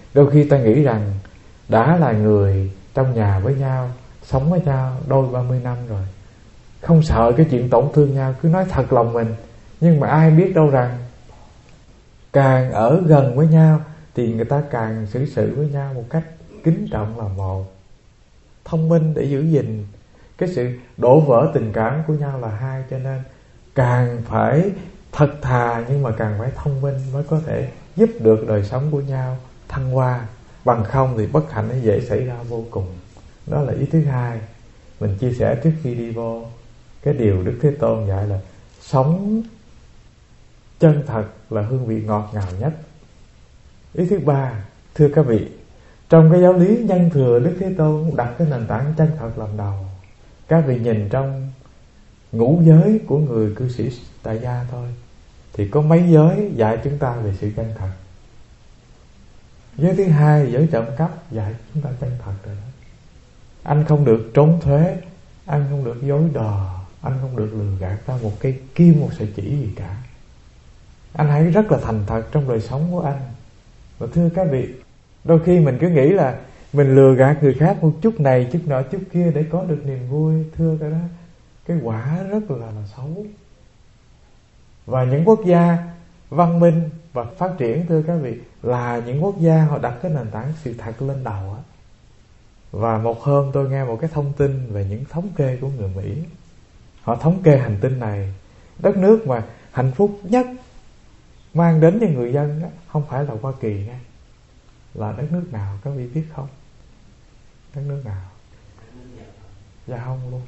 Đôi khi ta nghĩ rằng đã là người trong nhà với nhau, sống với nhau đôi ba mươi năm rồi, không sợ cái chuyện tổn thương nhau, cứ nói thật lòng mình. Nhưng mà ai biết đâu rằng càng ở gần với nhau thì người ta càng xử sự với nhau một cách kính trọng là một, thông minh để giữ gìn cái sự đổ vỡ tình cảm của nhau là hai. Cho nên càng phải thật thà nhưng mà càng phải thông minh mới có thể giúp được đời sống của nhau thăng hoa. Bằng không thì bất hạnh nó dễ xảy ra vô cùng. Đó là ý thứ hai mình chia sẻ trước khi đi vô cái điều Đức Thế Tôn dạy là sống chân thật là hương vị ngọt ngào nhất. Ý thứ ba, thưa các vị, trong cái giáo lý nhân thừa, Đức Thế Tôn đặt cái nền tảng chân thật làm đầu. Các vị nhìn trong ngũ giới của người cư sĩ tại gia thôi, thì có mấy giới dạy chúng ta về sự chân thật. Giới thứ hai, giới trộm cắp, dạy chúng ta chân thật rồi đó. Anh không được trốn thuế, anh không được dối đò, anh không được lừa gạt ta một cây kim, một sợi chỉ gì cả. Anh hãy rất là thành thật trong đời sống của anh. Và thưa các vị, đôi khi mình cứ nghĩ là mình lừa gạt người khác một chút này, chút nọ, chút kia để có được niềm vui. Thưa cái đó, cái quả rất là, là xấu. Và những quốc gia văn minh và phát triển, thưa các vị, là những quốc gia họ đặt cái nền tảng sự thật lên đầu á. Và một hôm tôi nghe một cái thông tin về những thống kê của người Mỹ. Họ thống kê hành tinh này, đất nước mà hạnh phúc nhất mang đến cho người dân á, không phải là Hoa Kỳ nha. Là đất nước nào các vị biết không? Đất nước nào? Dạ không luôn.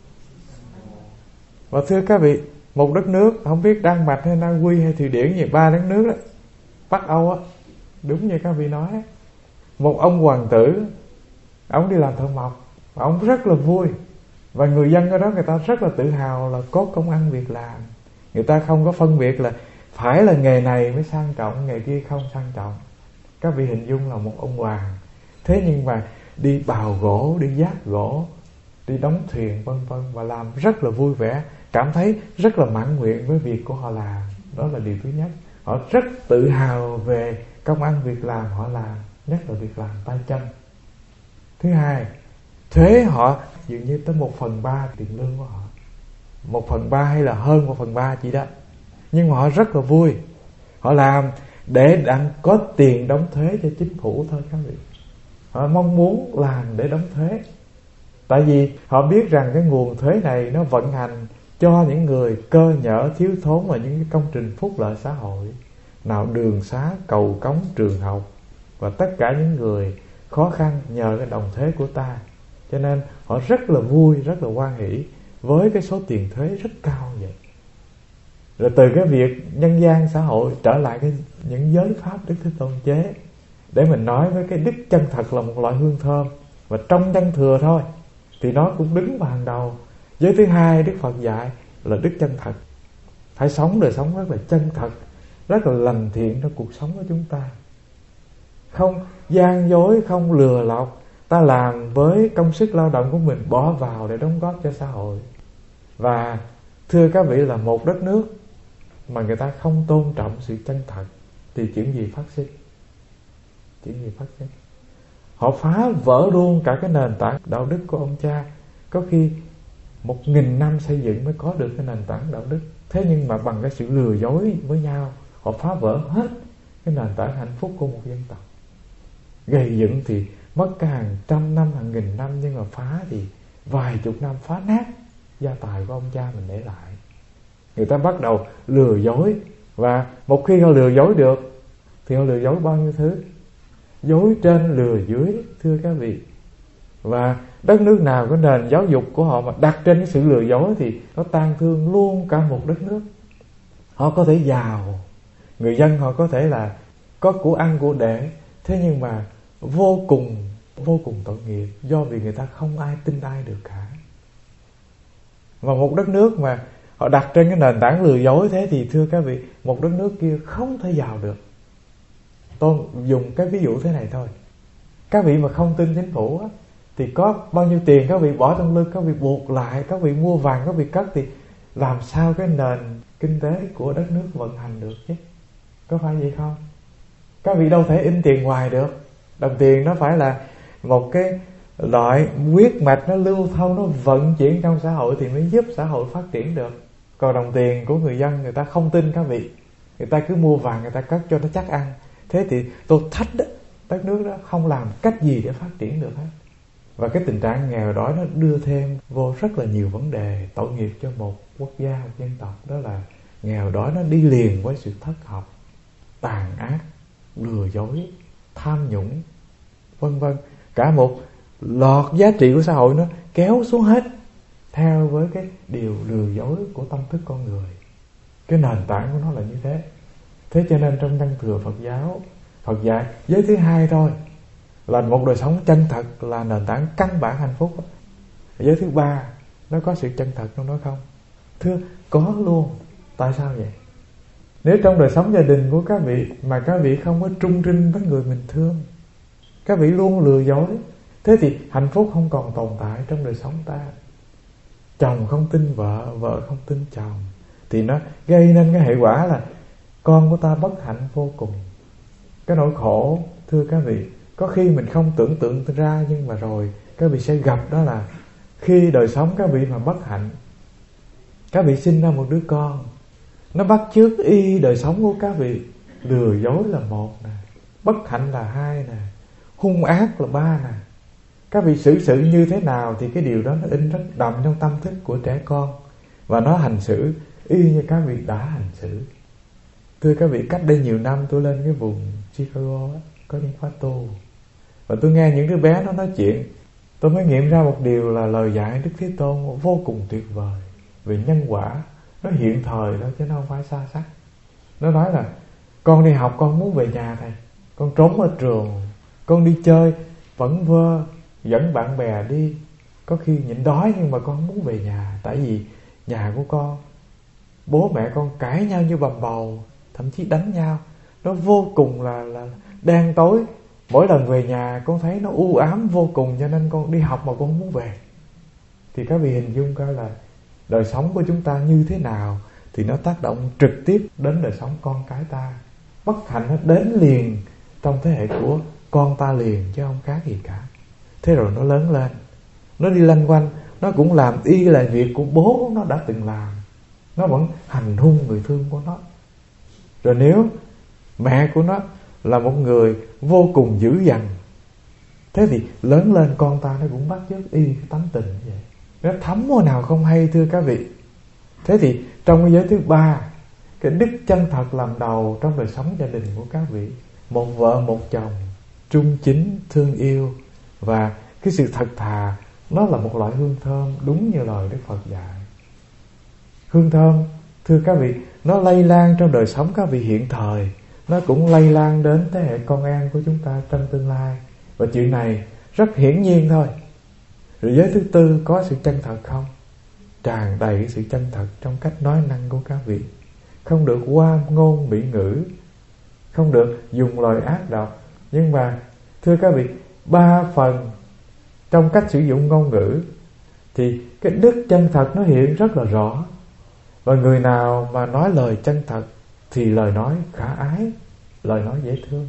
Và thưa các vị, một đất nước, không biết Đan Mạch hay Na Uy hay Thụy Điển gì, ba đất nước đó, Bắc Âu á, đúng như các vị nói á. Một ông hoàng tử, ông đi làm thợ mộc, ông rất là vui. Và người dân ở đó người ta rất là tự hào là có công ăn việc làm. Người ta không có phân biệt là phải là nghề này mới sang trọng, nghề kia không sang trọng. Các vị hình dung là một ông hoàng, thế nhưng mà đi bào gỗ, đi vác gỗ, đi đóng thuyền vân vân, và làm rất là vui vẻ, cảm thấy rất là mãn nguyện với việc của họ làm. Đó là điều thứ nhất. Họ rất tự hào về công ăn việc làm họ làm, nhất là việc làm tay chân. Thứ hai, thuế họ dường như tới một phần ba tiền lương của họ, một phần ba hay là hơn một phần ba chỉ đó. Nhưng mà họ rất là vui. Họ làm để đặng có tiền đóng thuế cho chính phủ thôi các vị. Họ mong muốn làm để đóng thuế. Tại vì họ biết rằng cái nguồn thuế này nó vận hành cho những người cơ nhỡ, thiếu thốn và những cái công trình phúc lợi xã hội, nào đường xá, cầu cống, trường học, và tất cả những người khó khăn nhờ cái đồng thuế của ta. Cho nên họ rất là vui, rất là hoan hỷ với cái số tiền thuế rất cao vậy. Rồi từ cái việc nhân gian xã hội trở lại cái những giới pháp Đức Thế Tôn chế, để mình nói với cái đức chân thật là một loại hương thơm. Và trong chân thừa thôi thì nó cũng đứng vào hàng đầu. Giới thứ hai Đức Phật dạy là đức chân thật. Phải sống đời sống rất là chân thật, rất là lành thiện trong cuộc sống của chúng ta. Không gian dối, không lừa lọc. Ta làm với công sức lao động của mình, bỏ vào để đóng góp cho xã hội. Và thưa các vị, là một đất nước mà người ta không tôn trọng sự chân thật thì chuyện gì phát sinh? Chuyện gì phát sinh? Họ phá vỡ luôn cả cái nền tảng đạo đức của ông cha. Có khi một nghìn năm xây dựng mới có được cái nền tảng đạo đức. Thế nhưng mà bằng cái sự lừa dối với nhau, họ phá vỡ hết cái nền tảng hạnh phúc của một dân tộc. Gầy dựng thì mất cả hàng trăm năm, hàng nghìn năm, nhưng mà phá thì vài chục năm phá nát gia tài của ông cha mình để lại. Người ta bắt đầu lừa dối, và một khi họ lừa dối được thì họ lừa dối bao nhiêu thứ, dối trên lừa dưới, thưa các vị. Và đất nước nào có nền giáo dục của họ mà đặt trên cái sự lừa dối thì nó tan thương luôn cả một đất nước. Họ có thể giàu, người dân họ có thể là có của ăn của để, thế nhưng mà vô cùng vô cùng tội nghiệp, do vì người ta không ai tin ai được cả. Và một đất nước mà họ đặt trên cái nền tảng lừa dối thế thì thưa các vị, một đất nước kia không thể giàu được. Tôi dùng cái ví dụ thế này thôi. Các vị mà không tin chính phủ á, thì có bao nhiêu tiền các vị bỏ trong lưng, các vị buộc lại, các vị mua vàng, các vị cất, thì làm sao cái nền kinh tế của đất nước vận hành được chứ? Có phải vậy không? Các vị đâu thể in tiền ngoài được. Đồng tiền nó phải là một cái loại huyết mạch, nó lưu thông, nó vận chuyển trong xã hội thì mới giúp xã hội phát triển được. Còn đồng tiền của người dân, người ta không tin các vị, người ta cứ mua vàng, người ta cất cho nó chắc ăn. Thế thì tôi thách đó, đất nước đó không làm cách gì để phát triển được hết. Và cái tình trạng nghèo đói nó đưa thêm vô rất là nhiều vấn đề tội nghiệp cho một quốc gia, một dân tộc. Đó là nghèo đói nó đi liền với sự thất học, tàn ác, lừa dối, tham nhũng, vân vân. Cả một loạt giá trị của xã hội nó kéo xuống hết theo với cái điều lừa dối của tâm thức con người. Cái nền tảng của nó là như thế. Thế cho nên trong Nhân Thừa Phật giáo, Phật dạy giới thứ hai thôi là một đời sống chân thật là nền tảng căn bản hạnh phúc. Giới thứ ba nó có sự chân thật trong đó không? Thưa, có luôn. Tại sao vậy? Nếu trong đời sống gia đình của các vị mà các vị không có trung trinh với người mình thương, các vị luôn lừa dối, thế thì hạnh phúc không còn tồn tại trong đời sống ta. Chồng không tin vợ, vợ không tin chồng, thì nó gây nên cái hệ quả là con của ta bất hạnh vô cùng. Cái nỗi khổ, thưa các vị, có khi mình không tưởng tượng ra, nhưng mà rồi các vị sẽ gặp. Đó là khi đời sống các vị mà bất hạnh, các vị sinh ra một đứa con, nó bắt chước y đời sống của các vị. Lừa dối là một nè, bất hạnh là hai nè, hung ác là ba nè. Các vị xử sự như thế nào thì cái điều đó nó in rất đậm trong tâm thức của trẻ con, và nó hành xử y như các vị đã hành xử. Thưa các vị, cách đây nhiều năm tôi lên cái vùng Chicago á, có những khóa tu, và tôi nghe những đứa bé nó nói chuyện. Tôi mới nghiệm ra một điều là lời dạy Đức Thế Tôn vô cùng tuyệt vời về nhân quả. Nó hiện thời đó chứ nó không phải xa xắc. Nó nói là con đi học con muốn về nhà thầy, con trốn ở trường, con đi chơi vẫn vơ, dẫn bạn bè đi, có khi nhịn đói nhưng mà con muốn về nhà. Tại vì nhà của con, bố mẹ con cãi nhau như bầm bầu, thậm chí đánh nhau. Nó vô cùng là, là đen tối. Mỗi lần về nhà con thấy nó u ám vô cùng, cho nên con đi học mà con không muốn về. Thì các vị hình dung coi là đời sống của chúng ta như thế nào thì nó tác động trực tiếp đến đời sống con cái ta. Bất hạnh nó đến liền trong thế hệ của con ta liền, chứ không khác gì cả. Thế rồi nó lớn lên, nó đi lanh quanh, nó cũng làm y là việc của bố nó đã từng làm. Nó vẫn hành hung người thương của nó. Rồi nếu mẹ của nó là một người vô cùng dữ dằn, thế thì lớn lên con ta nó cũng bắt chước y cái tánh tình như vậy. Nó thấm môi nào không hay, thưa các vị. Thế thì trong cái giới thứ ba, cái đức chân thật làm đầu trong đời sống gia đình của các vị. Một vợ một chồng trung chính, thương yêu, và cái sự thật thà, nó là một loại hương thơm, đúng như lời Đức Phật dạy. Hương thơm, thưa các vị, nó lây lan trong đời sống các vị hiện thời, nó cũng lây lan đến thế hệ con em của chúng ta trong tương lai. Và chuyện này rất hiển nhiên thôi. Rồi giới thứ tư có sự chân thật không? Tràn đầy cái sự chân thật trong cách nói năng của các vị. Không được qua ngôn mỹ ngữ, không được dùng lời ác độc. Nhưng mà thưa các vị, ba phần trong cách sử dụng ngôn ngữ thì cái đức chân thật nó hiện rất là rõ. Và người nào mà nói lời chân thật thì lời nói khả ái, lời nói dễ thương.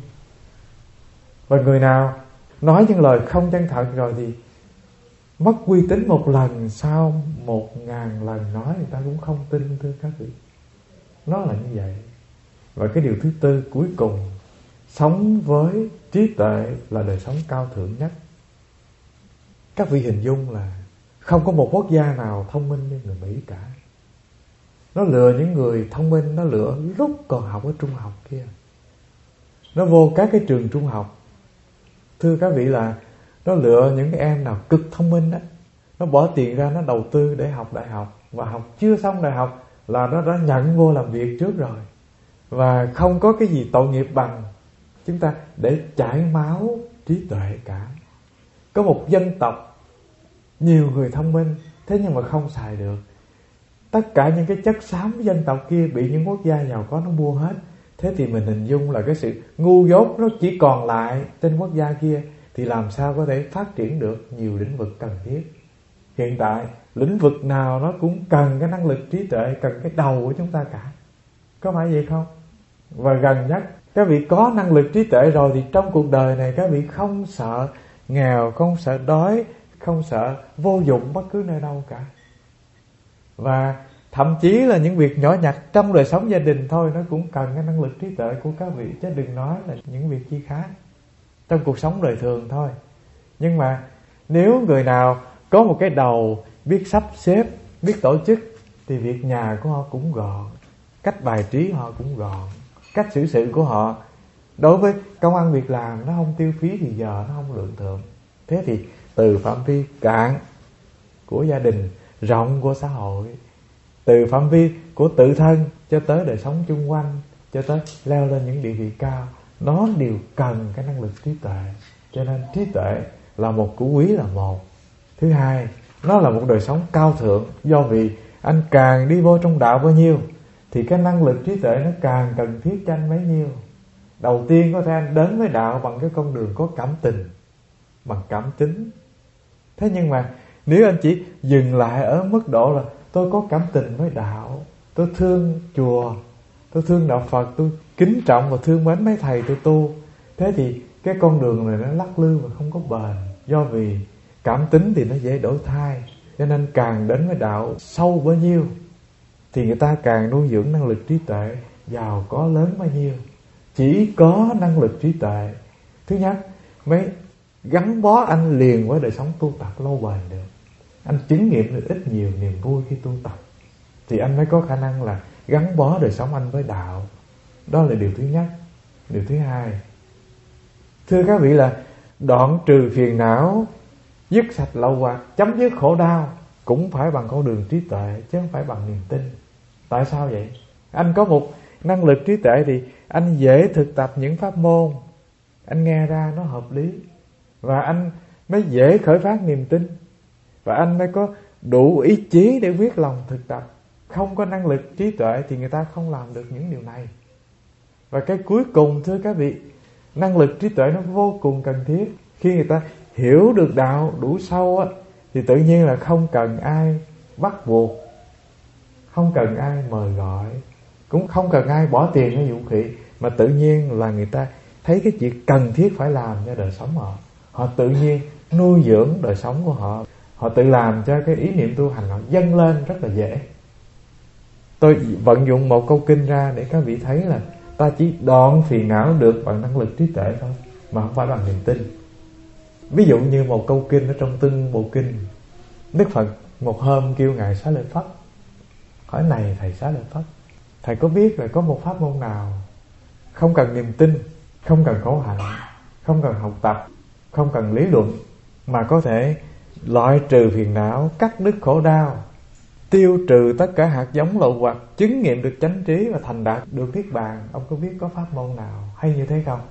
Và người nào nói những lời không chân thật rồi thì mất uy tín một lần, sau một ngàn lần nói người ta cũng không tin, thưa các vị. Nó là như vậy. Và cái điều thứ tư cuối cùng, sống với trí tuệ là đời sống cao thượng nhất. Các vị hình dung là không có một quốc gia nào thông minh như người Mỹ cả. Nó lừa những người thông minh, nó lừa lúc còn học ở trung học kia. Nó vô các cái trường trung học, thưa các vị, là nó lựa những cái em nào cực thông minh đó, nó bỏ tiền ra, nó đầu tư để học đại học, và học chưa xong đại học là nó đã nhận vô làm việc trước rồi. Và không có cái gì tội nghiệp bằng chúng ta để chảy máu trí tuệ cả. Có một dân tộc nhiều người thông minh, thế nhưng mà không xài được. Tất cả những cái chất xám dân tộc kia bị những quốc gia giàu có nó mua hết. Thế thì mình hình dung là cái sự ngu dốt nó chỉ còn lại trên quốc gia kia, thì làm sao có thể phát triển được nhiều lĩnh vực cần thiết. Hiện tại lĩnh vực nào nó cũng cần cái năng lực trí tuệ, cần cái đầu của chúng ta cả. Có phải vậy không? Và gần nhất Các vị có năng lực trí tuệ rồi thì trong cuộc đời này các vị không sợ nghèo, không sợ đói, không sợ vô dụng bất cứ nơi đâu cả. Và thậm chí là những việc nhỏ nhặt trong đời sống gia đình thôi, nó cũng cần cái năng lực trí tuệ của các vị, chứ đừng nói là những việc chi khác trong cuộc sống đời thường thôi. Nhưng mà nếu người nào có một cái đầu biết sắp xếp, biết tổ chức, thì việc nhà của họ cũng gọn, cách bài trí họ cũng gọn, cách xử sự của họ đối với công ăn việc làm nó không tiêu phí thì giờ, nó không lượng thượng. Thế thì từ phạm vi cạn của gia đình, rộng của xã hội, từ phạm vi của tự thân cho tới đời sống chung quanh, cho tới leo lên những địa vị cao, nó đều cần cái năng lực trí tuệ. Cho nên trí tuệ là một củ quý là một. Thứ hai, nó là một đời sống cao thượng. Do vì anh càng đi vô trong đạo bao nhiêu thì cái năng lực trí tuệ nó càng cần thiết cho anh bấy nhiêu. Đầu tiên có thể anh đến với đạo bằng cái con đường có cảm tình, bằng cảm tính. Thế nhưng mà nếu anh chỉ dừng lại ở mức độ là tôi có cảm tình với đạo, tôi thương chùa, tôi thương đạo Phật, tôi kính trọng và thương mến mấy thầy tôi tu, thế thì cái con đường này nó lắc lư và không có bền. Do vì cảm tính thì nó dễ đổi thay, cho nên càng đến với đạo sâu bao nhiêu thì người ta càng nuôi dưỡng năng lực trí tuệ giàu có lớn bao nhiêu. Chỉ có năng lực trí tuệ thứ nhất mới gắn bó anh liền với đời sống tu tập lâu bền được. Anh chứng nghiệm được ít nhiều niềm vui khi tu tập thì anh mới có khả năng là gắn bó đời sống anh với đạo. Đó là điều thứ nhất. Điều thứ hai, thưa các vị, là đoạn trừ phiền não, dứt sạch lậu hoặc, chấm dứt khổ đau cũng phải bằng con đường trí tuệ, chứ không phải bằng niềm tin. Tại sao vậy? Anh có một năng lực trí tuệ thì anh dễ thực tập những pháp môn, anh nghe ra nó hợp lý, và anh mới dễ khởi phát niềm tin, và anh mới có đủ ý chí để quyết lòng thực tập. Không có năng lực trí tuệ thì người ta không làm được những điều này. Và cái cuối cùng, thưa các vị, năng lực trí tuệ nó vô cùng cần thiết. Khi người ta hiểu được đạo đủ sâu á, thì tự nhiên là không cần ai bắt buộc, không cần ai mời gọi, cũng không cần ai bỏ tiền hay vũ khí, mà tự nhiên là người ta thấy cái chuyện cần thiết phải làm cho đời sống họ. Họ tự nhiên nuôi dưỡng đời sống của họ. Họ tự làm cho cái ý niệm tu hành họ dâng lên rất là dễ. Tôi vận dụng một câu kinh ra để các vị thấy là ta chỉ đoạn phiền não được bằng năng lực trí tuệ thôi, mà không phải bằng niềm tin. Ví dụ như một câu kinh ở trong Tương Bộ Kinh, Đức Phật một hôm kêu Ngài Xá Lợi Phất, hỏi này thầy Xá Lợi Phất, thầy có biết là có một pháp môn nào không cần niềm tin, không cần khổ hạnh, không cần học tập, không cần lý luận, mà có thể loại trừ phiền não, cắt đứt khổ đau, tiêu trừ tất cả hạt giống lậu hoặc, chứng nghiệm được chánh trí và thành đạt được niết bàn? Ông có biết có pháp môn nào hay như thế không?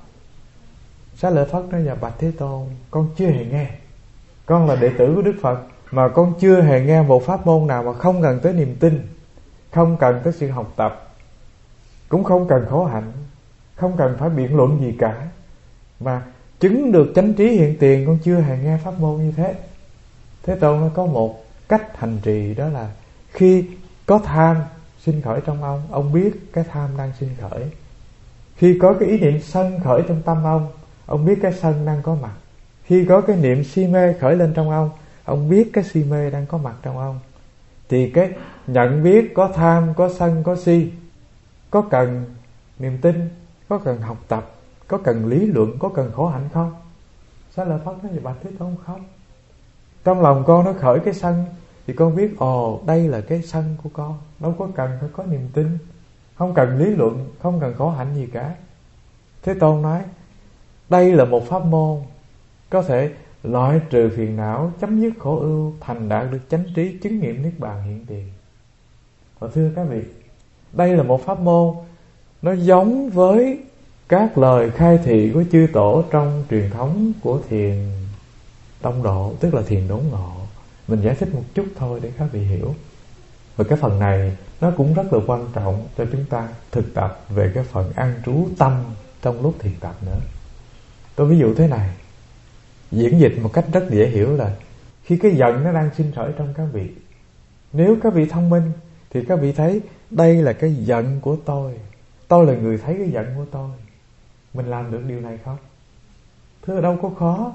Xá Lợi Phất nói: dạ bạch Thế Tôn, con chưa hề nghe. Con là đệ tử của Đức Phật mà con chưa hề nghe một pháp môn nào mà không cần tới niềm tin, không cần tới sự học tập, cũng không cần khổ hạnh, không cần phải biện luận gì cả, mà chứng được chánh trí hiện tiền. Con chưa hề nghe pháp môn như thế. Thế Tôn nó có một cách hành trì, đó là khi có tham sinh khởi trong ông, ông biết cái tham đang sinh khởi. Khi có cái ý niệm sân khởi trong tâm ông, ông biết cái sân đang có mặt. Khi có cái niệm si mê khởi lên trong ông, ông biết cái si mê đang có mặt trong ông. Thì cái nhận biết có tham, có sân, có si, có cần niềm tin, có cần học tập, có cần lý luận, có cần khổ hạnh không? Xá Lợi Phất nói: bạch Thế Tôn, không. Trong lòng con nó khởi cái sân thì con biết ồ đây là cái sân của con, đâu có cần phải có niềm tin, không cần lý luận, không cần khổ hạnh gì cả. Thế Tôn nói đây là một pháp môn có thể loại trừ phiền não, chấm dứt khổ ưu, thành đạt được chánh trí, chứng nghiệm niết bàn hiện tiền. Và thưa các vị, đây là một pháp môn nó giống với các lời khai thị của chư tổ trong truyền thống của thiền tông độ, tức là thiền đốn ngộ. Mình giải thích một chút thôi để các vị hiểu. Và cái phần này nó cũng rất là quan trọng cho chúng ta thực tập về cái phần an trú tâm trong lúc thiền tập nữa. Tôi ví dụ thế này, diễn dịch một cách rất dễ hiểu là khi cái giận nó đang sinh khởi trong các vị, nếu các vị thông minh thì các vị thấy đây là cái giận của tôi, tôi là người thấy cái giận của tôi. Mình làm được điều này không? Thưa đâu có khó.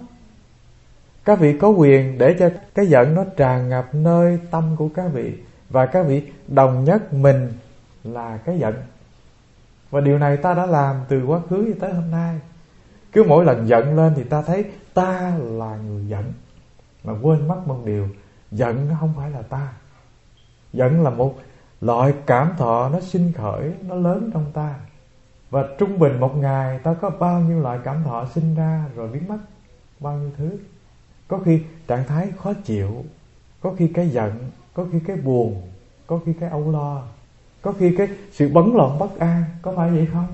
Các vị có quyền để cho cái giận nó tràn ngập nơi tâm của các vị, và các vị đồng nhất mình là cái giận. Và điều này ta đã làm từ quá khứ cho tới hôm nay. Cứ mỗi lần giận lên thì ta thấy ta là người giận, mà quên mất một điều, giận nó không phải là ta. Giận là một loại cảm thọ nó sinh khởi, nó lớn trong ta. Và trung bình một ngày ta có bao nhiêu loại cảm thọ sinh ra rồi biến mất, bao nhiêu thứ. Có khi trạng thái khó chịu, có khi cái giận, có khi cái buồn, có khi cái âu lo, có khi cái sự bấn loạn bất an. Có phải vậy không?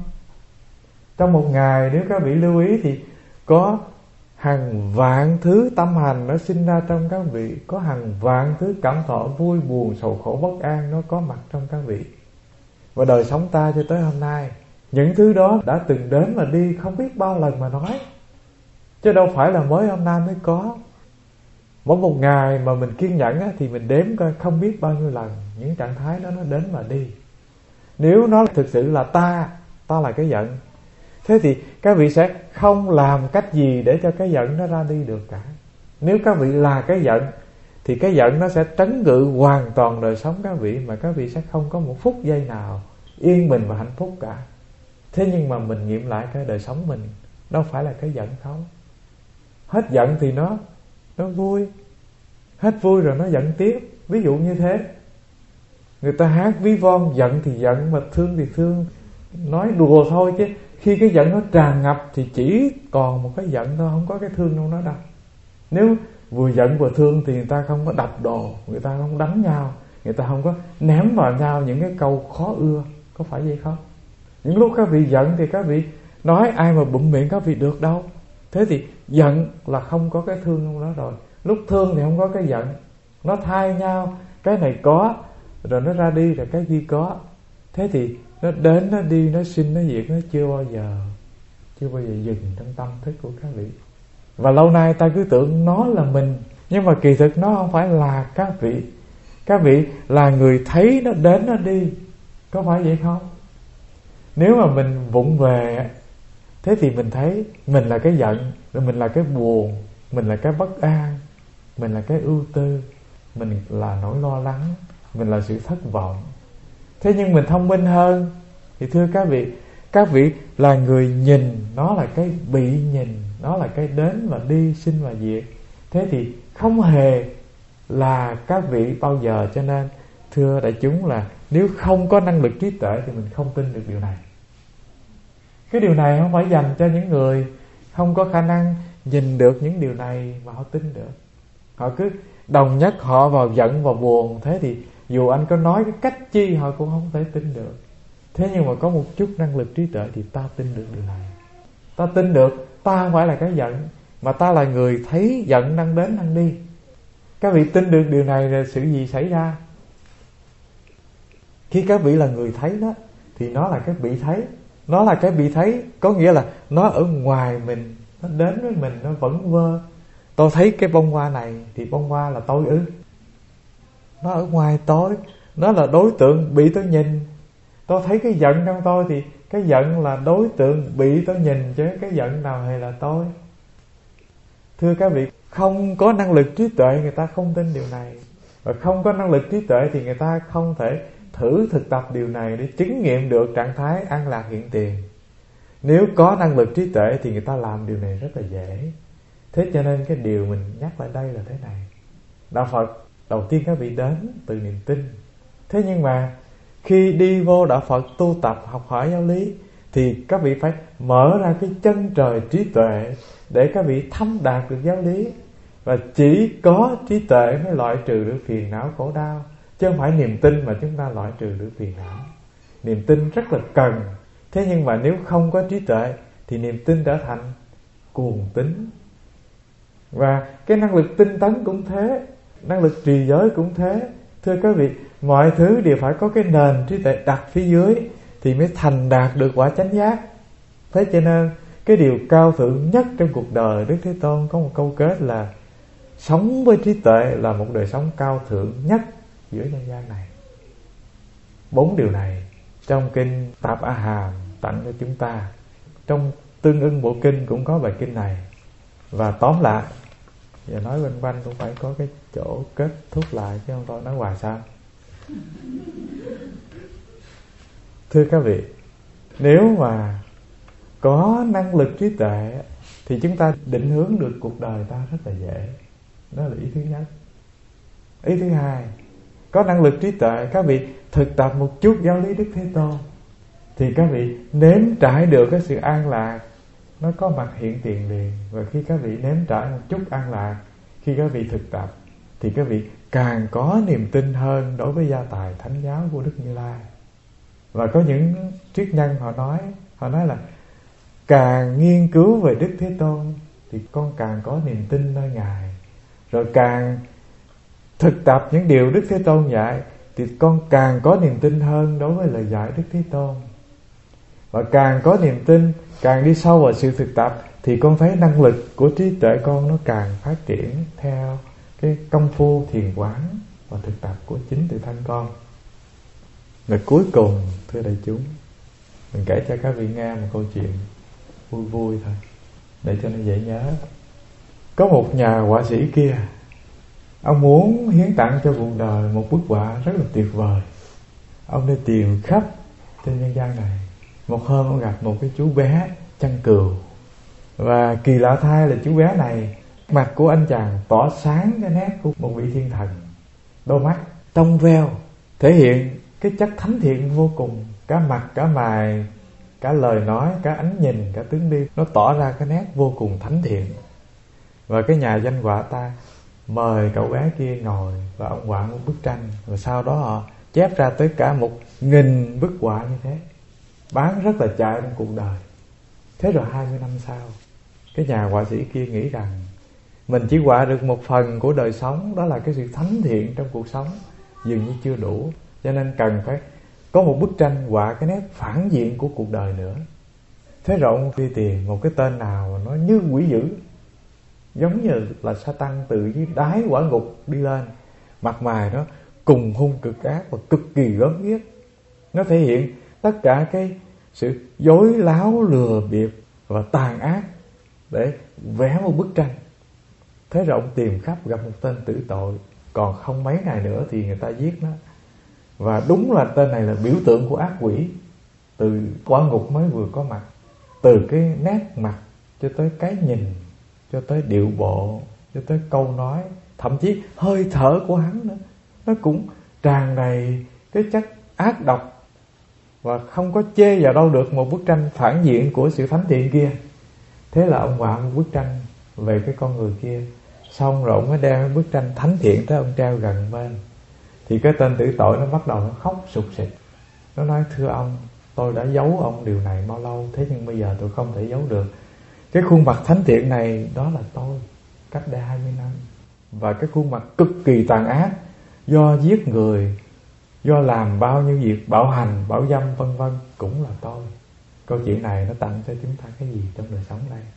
Trong một ngày nếu các vị lưu ý thì có hàng vạn thứ tâm hành nó sinh ra trong các vị. Có hàng vạn thứ cảm thọ vui buồn sầu khổ bất an nó có mặt trong các vị. Và đời sống ta cho tới hôm nay, những thứ đó đã từng đến và đi không biết bao lần mà nói, chứ đâu phải là mới hôm nay mới có. Mỗi một ngày mà mình kiên nhẫn á, thì mình đếm coi không biết bao nhiêu lần những trạng thái đó nó đến và đi. Nếu nó thực sự là ta, ta là cái giận, thế thì các vị sẽ không làm cách gì để cho cái giận nó ra đi được cả. Nếu các vị là cái giận thì cái giận nó sẽ trấn ngự hoàn toàn đời sống các vị, mà các vị sẽ không có một phút giây nào yên bình và hạnh phúc cả. Thế nhưng mà mình nghiệm lại cái đời sống mình, đâu phải là cái giận không. Hết giận thì nó Nó vui, hết vui rồi nó giận tiếp. Ví dụ như thế. Người ta hát ví von, giận thì giận mà thương thì thương, nói đùa thôi, chứ khi cái giận nó tràn ngập thì chỉ còn một cái giận thôi, không có cái thương trong đó đâu. Nếu vừa giận vừa thương thì người ta không có đập đồ, người ta không đánh nhau, người ta không có ném vào nhau những cái câu khó ưa. Có phải vậy không? Những lúc các vị giận thì các vị nói ai mà bụm miệng các vị được đâu. Thế thì giận là không có cái thương trong đó rồi. Lúc thương thì không có cái giận, nó thay nhau, cái này có rồi nó ra đi, rồi cái kia có. Thế thì nó đến, nó đi, nó sinh, nó diệt, nó chưa bao giờ Chưa bao giờ dừng trong tâm thức của các vị. Và lâu nay ta cứ tưởng nó là mình, nhưng mà kỳ thực nó không phải là các vị. Các vị là người thấy nó đến, nó đi. Có phải vậy không? Nếu mà mình vụng về, thế thì mình thấy mình là cái giận, rồi mình là cái buồn, mình là cái bất an, mình là cái ưu tư, mình là nỗi lo lắng, mình là sự thất vọng. Thế nhưng mình thông minh hơn thì thưa các vị, các vị là người nhìn, nó là cái bị nhìn, nó là cái đến và đi, sinh và diệt. Thế thì không hề là các vị bao giờ. Cho nên thưa đại chúng là nếu không có năng lực trí tuệ thì mình không tin được điều này. Cái điều này không phải dành cho những người không có khả năng nhìn được những điều này mà họ tin được. Họ cứ đồng nhất họ vào giận và buồn, thế thì dù anh có nói cái cách chi họ cũng không thể tin được. Thế nhưng mà có một chút năng lực trí tuệ thì ta tin được điều này. Ta tin được ta không phải là cái giận, mà ta là người thấy giận đang đến đang đi. Các vị tin được điều này là sự gì xảy ra? Khi các vị là người thấy đó thì nó là cái bị thấy. Nó là cái bị thấy, có nghĩa là nó ở ngoài mình, nó đến với mình, nó vẫn vơ. Tôi thấy cái bông hoa này thì bông hoa là tôi ư? Nó ở ngoài tôi, nó là đối tượng bị tôi nhìn. Tôi thấy cái giận trong tôi thì cái giận là đối tượng bị tôi nhìn, chứ cái giận nào hề là tôi. Thưa các vị, không có năng lực trí tuệ người ta không tin điều này. Và không có năng lực trí tuệ thì người ta không thể thử thực tập điều này để chứng nghiệm được trạng thái an lạc hiện tiền. Nếu có năng lực trí tuệ thì người ta làm điều này rất là dễ. Thế cho nên cái điều mình nhắc lại đây là thế này. Đạo Phật đầu tiên các vị đến từ niềm tin. Thế nhưng mà khi đi vô Đạo Phật tu tập học hỏi giáo lý thì các vị phải mở ra cái chân trời trí tuệ để các vị thâm đạt được giáo lý. Và chỉ có trí tuệ mới loại trừ được phiền não khổ đau, chứ không phải niềm tin mà chúng ta loại trừ được phiền não. Niềm tin rất là cần. Thế nhưng mà nếu không có trí tuệ thì niềm tin trở thành cuồng tín. Và cái năng lực tinh tấn cũng thế, năng lực trì giới cũng thế. Thưa các vị, mọi thứ đều phải có cái nền trí tuệ đặt phía dưới thì mới thành đạt được quả chánh giác. Thế cho nên cái điều cao thượng nhất trong cuộc đời Đức Thế Tôn có một câu kết là sống với trí tuệ là một đời sống cao thượng nhất giữa nhân gian này. Bốn điều này trong kinh Tạp A Hàm tặng cho chúng ta. Trong tương ưng bộ kinh cũng có bài kinh này. Và tóm lại, giờ nói quanh quanh cũng phải có cái chỗ kết thúc lại, chứ không thôi nói hoài sao. Thưa các vị, nếu mà có năng lực trí tuệ thì chúng ta định hướng được cuộc đời ta rất là dễ. Đó là ý thứ nhất. Ý thứ hai, có năng lực trí tuệ, các vị thực tập một chút giáo lý Đức Thế Tôn thì các vị nếm trải được cái sự an lạc, nó có mặt hiện tiền liền. Và khi các vị nếm trải một chút an lạc, khi các vị thực tập, thì các vị càng có niềm tin hơn đối với gia tài thánh giáo của Đức Như Lai. Và có những triết nhân họ nói, họ nói là càng nghiên cứu về Đức Thế Tôn thì con càng có niềm tin nơi Ngài. Rồi càng thực tập những điều Đức Thế Tôn dạy thì con càng có niềm tin hơn đối với lời dạy Đức Thế Tôn. Và càng có niềm tin, càng đi sâu vào sự thực tập thì con thấy năng lực của trí tuệ con nó càng phát triển theo cái công phu thiền quán và thực tập của chính tự thân con. Và cuối cùng, thưa đại chúng, mình kể cho các vị nghe một câu chuyện vui vui thôi, để cho nó dễ nhớ. Có một nhà họa sĩ kia, ông muốn hiến tặng cho cuộc đời một bức họa rất là tuyệt vời. Ông đi tìm khắp trên nhân gian này. Một hôm ông gặp một cái chú bé chăn cừu. Và kỳ lạ thay là chú bé này, mặt của anh chàng tỏ sáng cái nét của một vị thiên thần. Đôi mắt trong veo, thể hiện cái chất thánh thiện vô cùng. Cả mặt, cả mày, cả lời nói, cả ánh nhìn, cả tướng đi, nó tỏ ra cái nét vô cùng thánh thiện. Và cái nhà danh họa ta mời cậu bé kia ngồi và ông họa một bức tranh. Và sau đó họ chép ra tới cả một nghìn bức họa như thế, bán rất là chạy trong cuộc đời. Thế rồi hai mươi năm sau, cái nhà họa sĩ kia nghĩ rằng mình chỉ họa được một phần của đời sống, đó là cái sự thánh thiện trong cuộc sống, dường như chưa đủ, cho nên cần phải có một bức tranh họa cái nét phản diện của cuộc đời nữa. Thế rồi ông đi tìm một cái tên nào nó như quỷ dữ, giống như là Sa-tăng từ dưới đáy quả ngục đi lên. Mặt mày nó cùng hung cực ác và cực kỳ gớm ghiếc. Nó thể hiện tất cả cái sự dối láo, lừa bịp và tàn ác để vẽ một bức tranh. Thế rồi ông tìm khắp, gặp một tên tử tội. Còn không mấy ngày nữa thì người ta giết nó. Và đúng là tên này là biểu tượng của ác quỷ. Từ quả ngục mới vừa có mặt, từ cái nét mặt cho tới cái nhìn, cho tới điệu bộ, cho tới câu nói, thậm chí hơi thở của hắn nữa, nó cũng tràn đầy cái chất ác độc. Và không có chê vào đâu được một bức tranh phản diện của sự thánh thiện kia. Thế là ông họa một bức tranh về cái con người kia. Xong rồi ông mới đem bức tranh thánh thiện tới ông treo gần bên. Thì cái tên tử tội nó bắt đầu nó khóc sụt sịt. Nó nói: thưa ông, tôi đã giấu ông điều này bao lâu, thế nhưng bây giờ tôi không thể giấu được. Cái khuôn mặt thánh thiện này đó là tôi, cách đây hai mươi năm. Và cái khuôn mặt cực kỳ tàn ác, do giết người, do làm bao nhiêu việc bạo hành, bạo dâm vân vân, cũng là tôi. Câu chuyện này nó tặng cho chúng ta cái gì trong đời sống đây?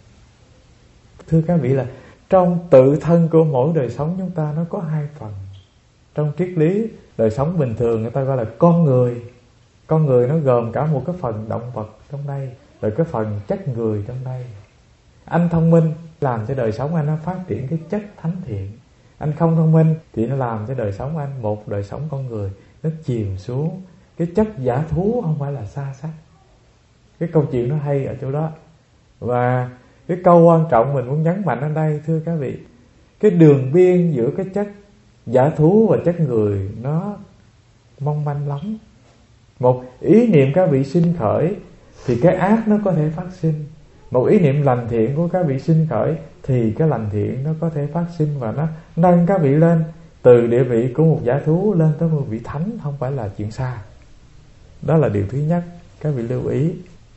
Thưa các vị, là trong tự thân của mỗi đời sống chúng ta nó có hai phần. Trong triết lý đời sống bình thường người ta gọi là con người. Con người nó gồm cả một cái phần động vật trong đây, rồi cái phần chất người trong đây. Anh thông minh làm cho đời sống anh nó phát triển cái chất thánh thiện. Anh không thông minh thì nó làm cho đời sống anh, một đời sống con người, nó chìm xuống cái chất giả thú, không phải là xa sắc. Cái câu chuyện nó hay ở chỗ đó. Và cái câu quan trọng mình muốn nhấn mạnh ở đây, thưa các vị, cái đường biên giữa cái chất giả thú và chất người nó mong manh lắm. Một ý niệm các vị sinh khởi thì cái ác nó có thể phát sinh. Một ý niệm lành thiện của các vị sinh khởi thì cái lành thiện nó có thể phát sinh, và nó nâng các vị lên từ địa vị của một giả thú lên tới một vị thánh, không phải là chuyện xa. Đó là điều thứ nhất, các vị lưu ý.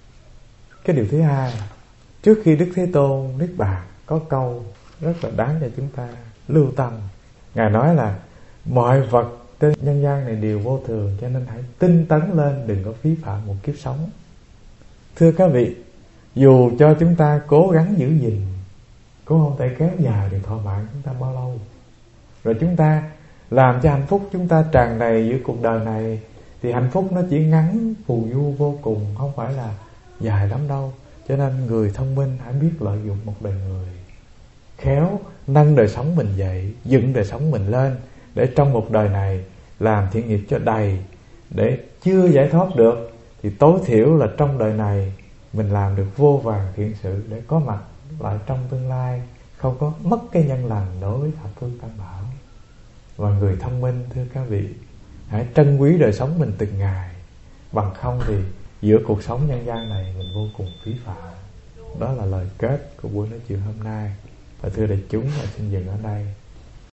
Cái điều thứ hai, trước khi Đức Thế Tôn niết bàn có câu rất là đáng cho chúng ta lưu tâm. Ngài nói là mọi vật trên nhân gian này đều vô thường, cho nên hãy tinh tấn lên, đừng có phí phạm một kiếp sống. Thưa các vị, dù cho chúng ta cố gắng giữ gìn, cũng không thể kéo dài được thọ mạng chúng ta bao lâu. Rồi chúng ta làm cho hạnh phúc chúng ta tràn đầy giữa cuộc đời này, thì hạnh phúc nó chỉ ngắn phù du vô cùng, không phải là dài lắm đâu. Cho Cho nên người thông minh hãy biết lợi dụng một đời người, khéo nâng đời sống mình dậy, dựng đời sống mình lên, để trong một đời này làm thiện nghiệp cho đầy. Để chưa giải thoát được thì tối thiểu là trong đời này mình làm được vô vàn thiện sự, để có mặt lại trong tương lai, không có mất cái nhân lành đối với thập phương tam bảo. Và người thông minh, thưa các vị, hãy trân quý đời sống mình từng ngày. Bằng không thì giữa cuộc sống nhân gian này mình vô cùng phí phạm. Đó là lời kết của buổi nói chuyện hôm nay. Và thưa đại chúng, là xin dừng ở đây.